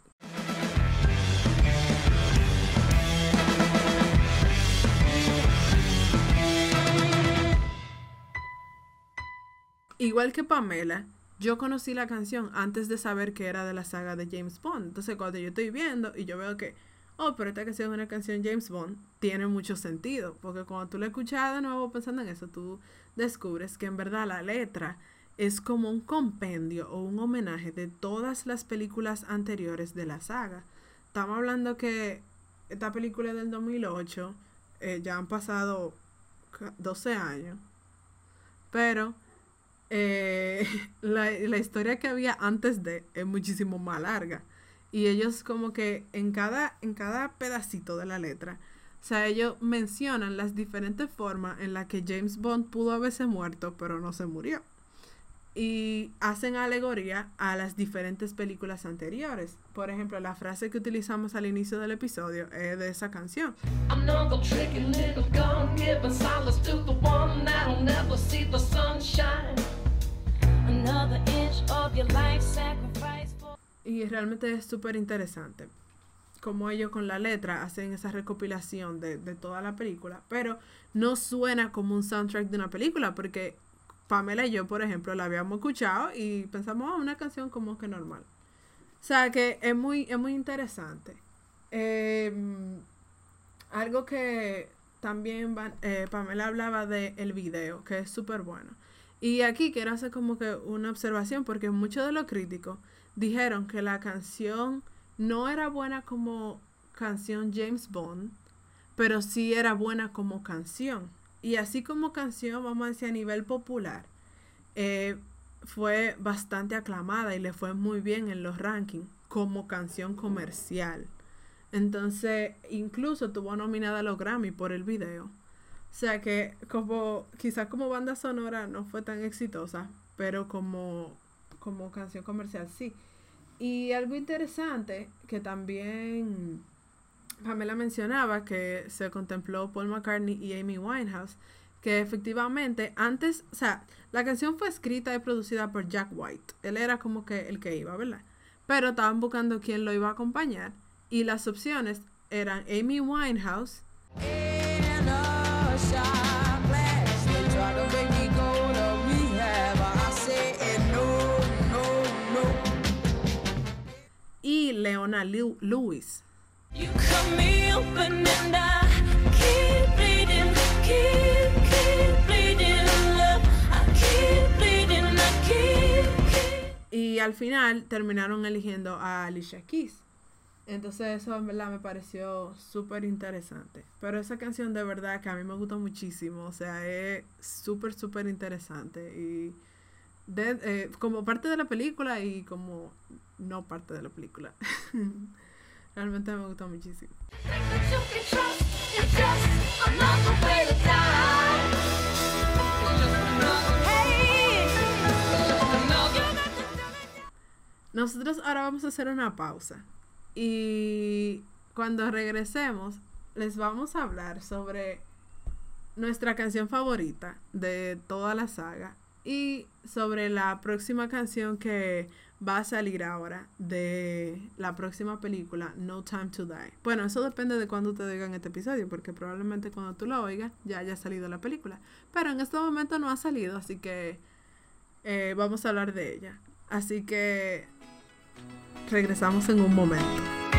Igual que Pamela, yo conocí la canción antes de saber que era de la saga de James Bond. Entonces cuando yo estoy viendo y yo veo que, oh, pero esta canción es una canción James Bond, tiene mucho sentido. Porque cuando tú la escuchas de nuevo pensando en eso, tú descubres que en verdad la letra es como un compendio o un homenaje de todas las películas anteriores de la saga. Estamos hablando que esta película es del dos mil ocho, eh, ya han pasado doce años, pero eh, la, la historia que había antes de es muchísimo más larga. Y ellos como que en cada, en cada pedacito de la letra, o sea, ellos mencionan las diferentes formas en las que James Bond pudo haberse muerto, pero no se murió. Y hacen alegoría a las diferentes películas anteriores. Por ejemplo, la frase que utilizamos al inicio del episodio es de esa canción. Another tricky little gun giving solace to the one that'll never see the sunshine. Another inch of your life sacrifice for... Y realmente es súper interesante como ellos con la letra hacen esa recopilación de, de toda la película, pero no suena como un soundtrack de una película, porque Pamela y yo, por ejemplo, la habíamos escuchado y pensamos, oh, una canción como que normal. O sea, que es muy, es muy interesante. Eh, algo que también va, eh, Pamela hablaba de el video, que es súper bueno. Y aquí quiero hacer como que una observación, porque muchos de los críticos dijeron que la canción no era buena como canción James Bond, pero sí era buena como canción. Y así como canción, vamos a decir, a nivel popular, eh, fue bastante aclamada y le fue muy bien en los rankings como canción comercial. Entonces, incluso tuvo nominada a los Grammy por el video. O sea que, como quizás como banda sonora no fue tan exitosa, pero como, como canción comercial sí. Y algo interesante que también Pamela mencionaba, que se contempló Paul McCartney y Amy Winehouse, que efectivamente antes, o sea, la canción fue escrita y producida por Jack White. Él era como que el que iba, ¿verdad? Pero estaban buscando quién lo iba a acompañar y las opciones eran Amy Winehouse, In a shot glass, they try to make me go to rehab. I say no, no, no. y Leona Lew- Lewis. You cut me open and I keep bleeding, keep, keep bleeding, love. I keep bleeding, I keep, keep. Y al final terminaron eligiendo a Alicia Keys. Entonces eso en verdad me pareció súper interesante. Pero esa canción de verdad que a mí me gustó muchísimo. O sea, es súper, súper interesante. Y de- eh, como parte de la película y como no parte de la película. Realmente me gustó muchísimo. But you can trust, it's just another way to die. Hey, you got to Nosotros ahora vamos a hacer una pausa. Y cuando regresemos, les vamos a hablar sobre nuestra canción favorita de toda la saga y sobre la próxima canción que va a salir ahora de la próxima película, No Time to Die. Bueno, eso depende de cuándo te oigan este episodio, porque probablemente cuando tú lo oigas ya haya salido la película. Pero en este momento no ha salido, así que eh, vamos a hablar de ella. Así que regresamos en un momento.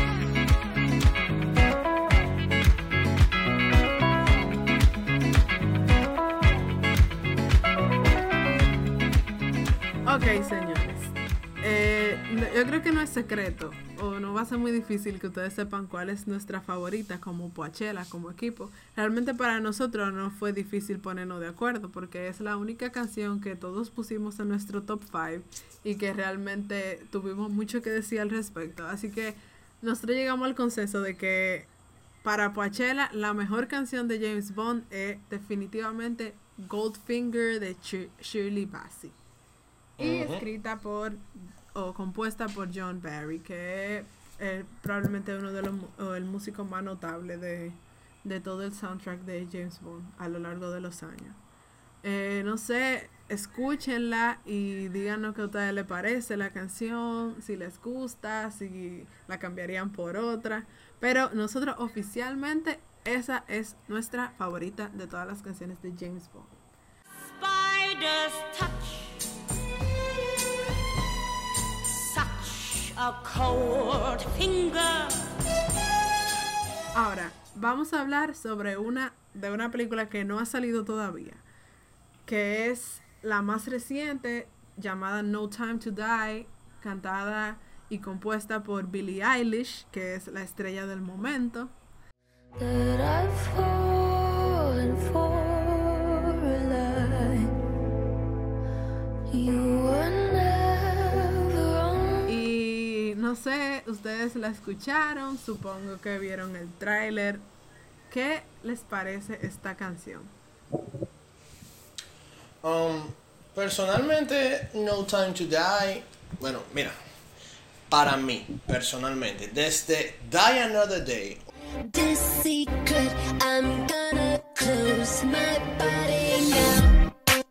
Ok, señores. Eh, no- yo creo que no es secreto, o no va a ser muy difícil que ustedes sepan cuál es nuestra favorita como Coachella, como equipo. Realmente para nosotros no fue difícil ponernos de acuerdo, porque es la única canción que todos pusimos en nuestro top cinco y que realmente tuvimos mucho que decir al respecto. Así que nosotros llegamos al consenso de que para Coachella la mejor canción de James Bond es definitivamente Goldfinger de Shir- Shirley Bassey. Y Ujú. escrita por o compuesta por John Barry, que es eh, probablemente uno de los mu- o el músico más notable de, de todo el soundtrack de James Bond a lo largo de los años. Eh, no sé, escúchenla y díganos qué a ustedes les parece la canción, si les gusta, si la cambiarían por otra. Pero nosotros oficialmente esa es nuestra favorita de todas las canciones de James Bond. spider's touch. Such a cold finger. Ahora, vamos a hablar sobre una de una película que no ha salido todavía, que es la más reciente, llamada No Time to Die, cantada y compuesta por Billie Eilish, que es la estrella del momento. That I've fallen for a lie. You were never on. Y no sé, ustedes la escucharon, supongo que vieron el tráiler. ¿Qué les parece esta canción? Um, personalmente, No Time to Die. Bueno, mira. Para mí, personalmente, desde Die Another Day This secret, I'm gonna close my body now.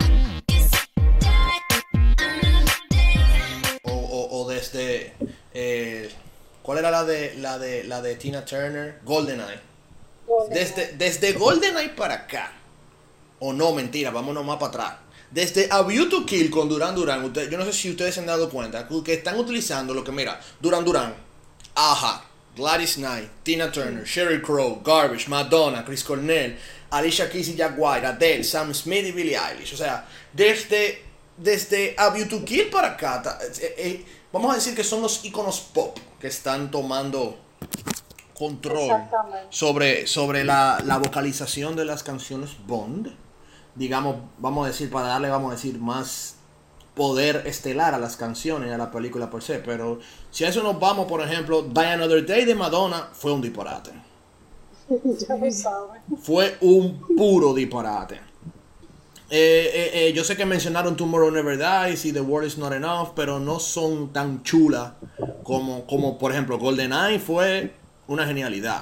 o, o, o desde eh, ¿cuál era la de la de la de Tina Turner? GoldenEye. GoldenEye. Desde desde GoldenEye para acá. O no, mentira, vámonos más para atrás. Desde A View to Kill con Duran Duran, usted, yo no sé si ustedes se han dado cuenta que están utilizando lo que mira, Duran Duran, Aja, Gladys Knight, Tina Turner, Sheryl Crow, Garbage, Madonna, Chris Cornell, Alicia Keys y Jack White, Adele, Sam Smith y Billie Eilish. O sea, desde, desde A View to Kill para acá, ta- eh, eh, vamos a decir que son los iconos pop que están tomando control Exactamente. sobre, sobre la, la vocalización de las canciones Bond. Digamos, vamos a decir, para darle, vamos a decir, más poder estelar a las canciones y a la película por sí. Pero si a eso nos vamos, por ejemplo, Die Another Day de Madonna fue un disparate. Ya lo saben. Fue un puro disparate. Eh, eh, eh, yo sé que mencionaron Tomorrow Never Dies y The World Is Not Enough, pero no son tan chulas como, como por ejemplo, GoldenEye fue una genialidad.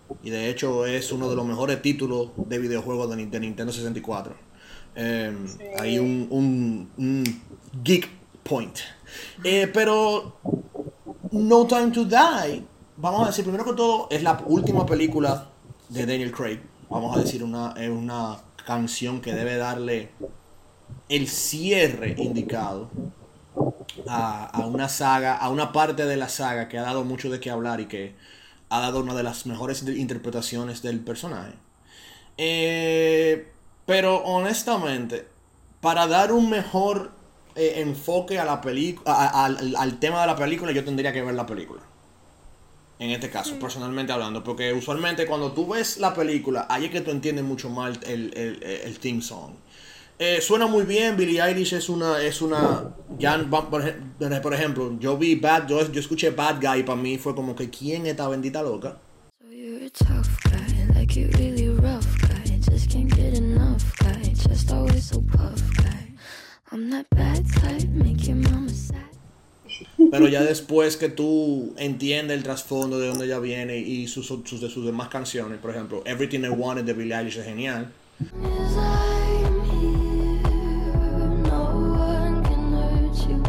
Y de hecho es uno de los mejores títulos de videojuegos de, Ni- de Nintendo sesenta y cuatro. Eh, Sí. Hay un, un, un geek point. Eh, pero No Time to Die, vamos a decir, primero que todo, es la última película de Daniel Craig. Vamos a decir, una, es una canción que debe darle el cierre indicado a, a una saga, a una parte de la saga que ha dado mucho de qué hablar y que ha dado una de las mejores inter- interpretaciones del personaje. Eh, pero honestamente, para dar un mejor eh, enfoque a la película, al, al tema de la película, yo tendría que ver la película. En este caso, personalmente hablando, porque usualmente cuando tú ves la película, ahí es que tú entiendes mucho más el, el, el, el theme song. Eh, suena muy bien. Billie Eilish es una, es una, ya, va- por ej- por ejemplo, yo vi Bad, yo, yo escuché Bad Guy y para mí fue como que ¿quién es esta bendita loca? So you're a tough guy, like you really rough guy. Just can't get enough guy, just always so puff guy. I'm that bad type, make your mama sad. Pero ya después que tú entiendes el trasfondo de dónde ella viene y sus, sus, de sus demás canciones, por ejemplo, Everything I Wanted de Billie Eilish es genial. As I'm here, no one can hurt you.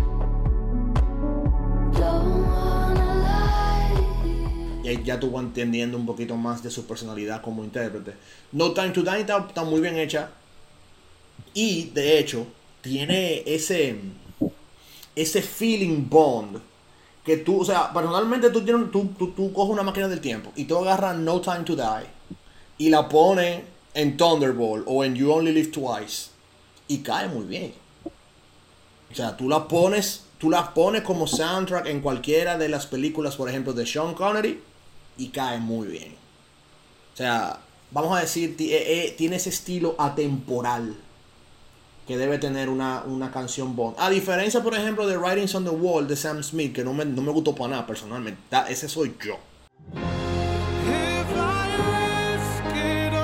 Don't wanna lie. Y ahí ya tú vas entendiendo un poquito más de su personalidad como intérprete. No Time to Die está, está muy bien hecha. Y de hecho, tiene ese, ese feeling Bond. Que tú, o sea, personalmente tú, tienes, tú, tú, tú coges una máquina del tiempo y tú agarras No Time to Die y la pones en Thunderbolt o en You Only Live Twice y cae muy bien. O sea, tú la pones, tú la pones como soundtrack en cualquiera de las películas, por ejemplo, de Sean Connery y cae muy bien. O sea, vamos a decir, ti- eh, eh, tiene ese estilo atemporal que debe tener una, una canción Bond. A diferencia, por ejemplo, de Writings on the Wall de Sam Smith, que no me, no me gustó para nada personalmente. Da- ese soy yo. If I risk it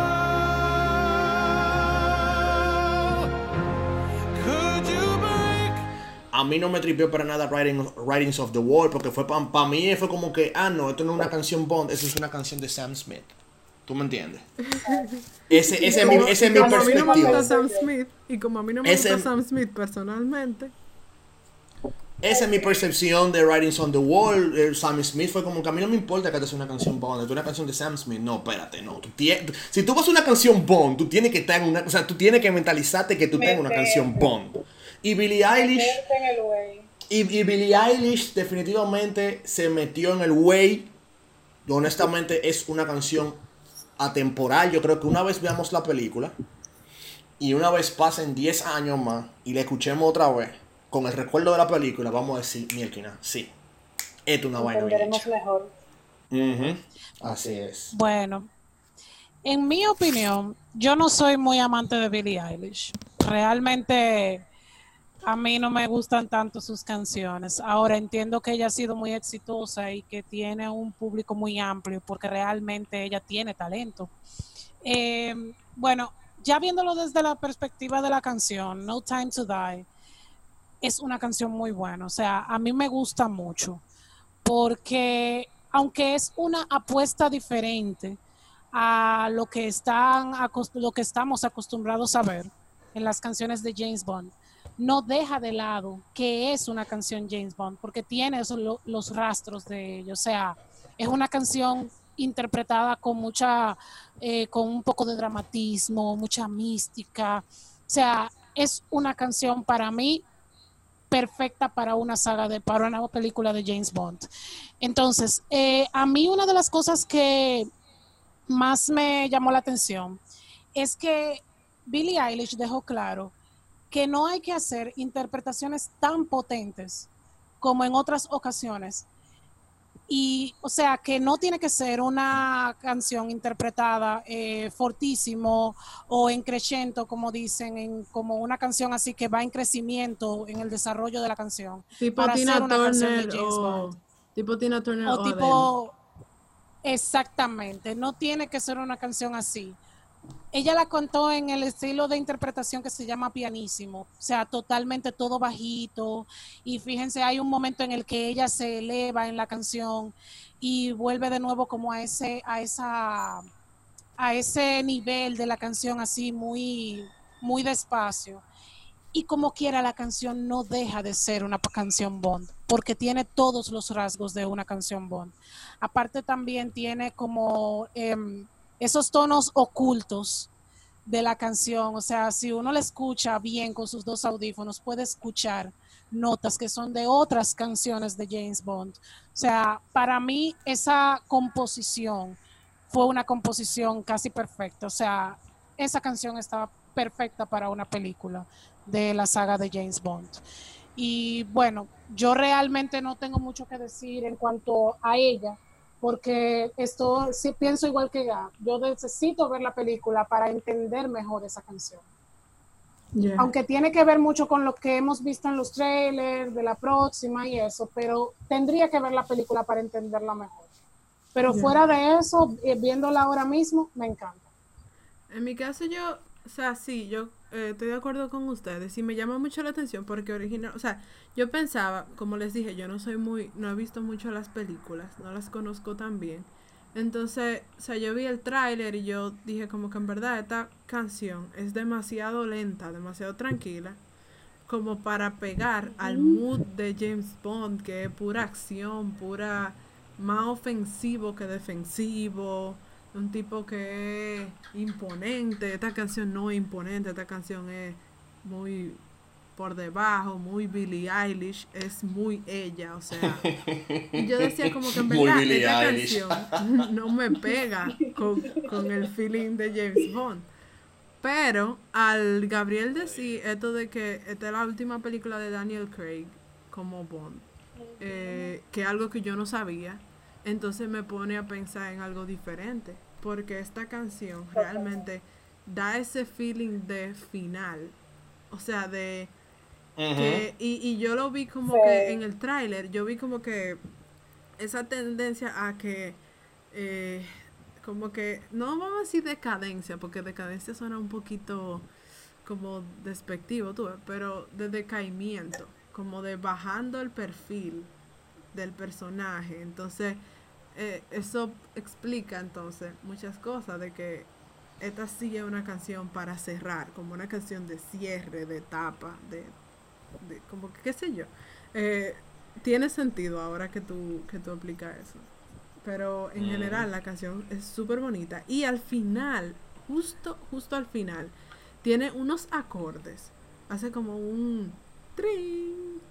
all, could you break? A mí no me tripeó para nada Writing, Writings of the Wall, porque fue para mí fue como que, ah, no, esto no es una canción Bond, eso es una canción de Sam Smith. ¿Tú me entiendes? Ese, ese, es mi, Como- ese es y mi como a mí no me gusta perspectiva. Sam Smith, y como a mí no me Ese- gusta Sam Smith personalmente, Esa es mi percepción de Writings on the Wall. Eh, Sam Smith fue como que a mí no me importa que te sea una canción Bond, es una canción de Sam Smith. No, espérate, no. Tú tie- tú- si tú vas a una canción Bond, tú tienes que estar en una, o sea, tú tienes que mentalizarte que tú tengas una Meterte. canción Bond. Y Billie Eilish, Meterte en el way. y, y Billie Eilish definitivamente se metió en el way. Honestamente es una canción atemporal. Yo creo que una vez veamos la película y una vez pasen diez años más y la escuchemos otra vez con el recuerdo de la película, vamos a decir, mielquina, sí, esto es una vaina bien Entenderemos hecha. mejor. Ujú, así es. Bueno, en mi opinión, yo no soy muy amante de Billie Eilish. Realmente a mí no me gustan tanto sus canciones. Ahora entiendo que ella ha sido muy exitosa y que tiene un público muy amplio porque realmente ella tiene talento. Eh, bueno, ya viéndolo desde la perspectiva de la canción, No Time to Die, es una canción muy buena. O sea, a mí me gusta mucho porque aunque es una apuesta diferente a lo que están acos- lo que estamos acostumbrados a ver en las canciones de James Bond, no deja de lado que es una canción James Bond, porque tiene esos, lo- los rastros de ello. O sea, es una canción interpretada con mucha, eh, con un poco de dramatismo, mucha mística. O sea, es una canción para mí perfecta para una saga de, para una película de James Bond. Entonces, eh, a mí una de las cosas que más me llamó la atención es que Billie Eilish dejó claro que no hay que hacer interpretaciones tan potentes como en otras ocasiones. Y, o sea, que no tiene que ser una canción interpretada eh, fortísimo o en crescendo, como dicen, en, como una canción así que va en crecimiento en el desarrollo de la canción. tipo para Tina hacer una canción de Turner James o Bond. tipo Tina Turner O o Adele. tipo, exactamente, no tiene que ser una canción así, ella la contó en el estilo de interpretación que se llama pianísimo, o sea, totalmente todo bajito, y fíjense, hay un momento en el que ella se eleva en la canción y vuelve de nuevo como a ese, a esa, a ese nivel de la canción así muy, muy despacio. Y como quiera la canción no deja de ser una canción Bond, porque tiene todos los rasgos de una canción Bond. Aparte también tiene como eh, esos tonos ocultos de la canción, o sea, si uno la escucha bien con sus dos audífonos, puede escuchar notas que son de otras canciones de James Bond. O sea, para mí esa composición fue una composición casi perfecta, o sea, esa canción estaba perfecta para una película de la saga de James Bond. Y bueno, yo realmente no tengo mucho que decir en cuanto a ella, porque esto sí pienso igual que Gab. Yo necesito ver la película para entender mejor esa canción. Yeah. Aunque tiene que ver mucho con lo que hemos visto en los trailers de la próxima y eso, pero tendría que ver la película para entenderla mejor. Pero Yeah. fuera de eso, eh, viéndola ahora mismo, me encanta. En mi caso yo, o sea, sí, yo eh, estoy de acuerdo con ustedes y me llama mucho la atención porque original, o sea, yo pensaba, como les dije, yo no soy muy, no he visto mucho las películas, no las conozco tan bien. Entonces, o sea, yo vi el tráiler y yo dije como que en verdad esta canción es demasiado lenta, demasiado tranquila, como para pegar al mood de James Bond, que es pura acción, pura, más ofensivo que defensivo. Un tipo que es imponente. Esta canción no es imponente, esta canción es muy por debajo, muy Billie Eilish, es muy ella, o sea. Y yo decía como que en Muy verdad Billie esta Eilish. canción no me pega con, con el feeling de James Bond. Pero al Gabriel decir esto de que esta es la última película de Daniel Craig como Bond, eh, que es algo que yo no sabía, entonces me pone a pensar en algo diferente, porque esta canción realmente da ese feeling de final, o sea, de Ujú. que, y, y yo lo vi como Sí. que en el tráiler, yo vi como que esa tendencia a que, eh, como que, no vamos a decir decadencia, porque decadencia suena un poquito como despectivo, tú ves, pero de decaimiento, como de bajando el perfil del personaje. Entonces eh, eso explica entonces muchas cosas, de que esta sí es una canción para cerrar, como una canción de cierre, de etapa, de, de como que qué sé yo. Eh, tiene sentido ahora que tú que tú aplicas eso, pero en Mm. general la canción es súper bonita y al final, justo justo al final, tiene unos acordes, hace como un trin.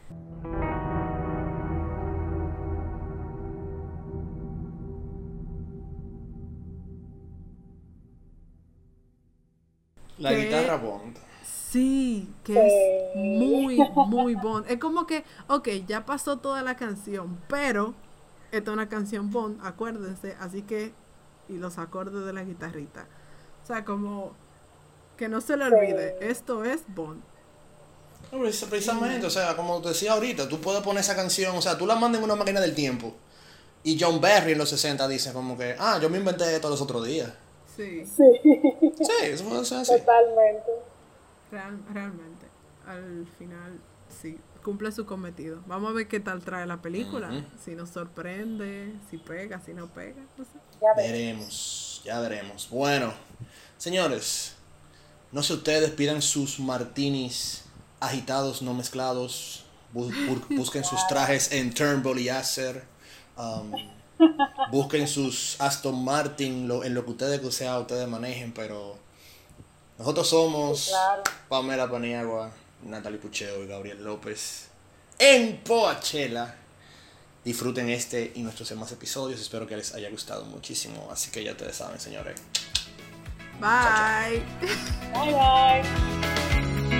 La ¿Qué? guitarra Bond. Sí, que Sí. es muy, muy Bond. Es como que, ok, ya pasó toda la canción, pero esta es una canción Bond, acuérdense, así que, y los acordes de la guitarrita. O sea, como que no se le olvide, esto es Bond. No, precis- Precisamente, o sea, como te decía ahorita, tú puedes poner esa canción, o sea, tú la mandas en una máquina del tiempo. Y John Barry en los sesenta dice como que, ah, yo me inventé esto los otros días. Sí, Sí, Sí, eso puede ser así. totalmente. real- realmente. Al final, sí, cumple su cometido. Vamos a ver qué tal trae la película. Ujú. Si nos sorprende, si pega, si no pega, no sé. Ya ves. Veremos, ya veremos. Bueno, señores, no sé ustedes, pidan sus martinis agitados, no mezclados. Bu- bu- busquen sus trajes en Turnbull y Acer. Um, busquen sus Aston Martin, lo, en lo que ustedes que sea, ustedes manejen, pero nosotros somos Sí, claro. Pamela Paniagua, Natalie Pucheo y Gabriel López en Poachella. Disfruten este y nuestros demás episodios. Espero que les haya gustado muchísimo. Así que ya ustedes saben, señores. Bye. Bye bye.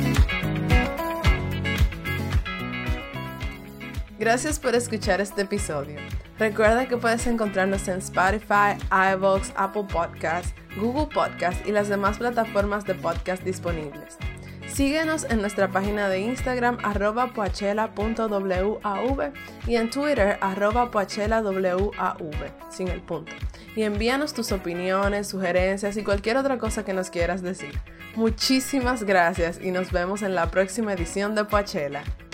Gracias por escuchar este episodio. Recuerda que puedes encontrarnos en Spotify, iVoox, Apple Podcasts, Google Podcasts y las demás plataformas de podcast disponibles. Síguenos en nuestra página de Instagram arroba poachela punto wav y en Twitter arroba poachela wav, sin el punto. Y envíanos tus opiniones, sugerencias y cualquier otra cosa que nos quieras decir. Muchísimas gracias y nos vemos en la próxima edición de Poachela.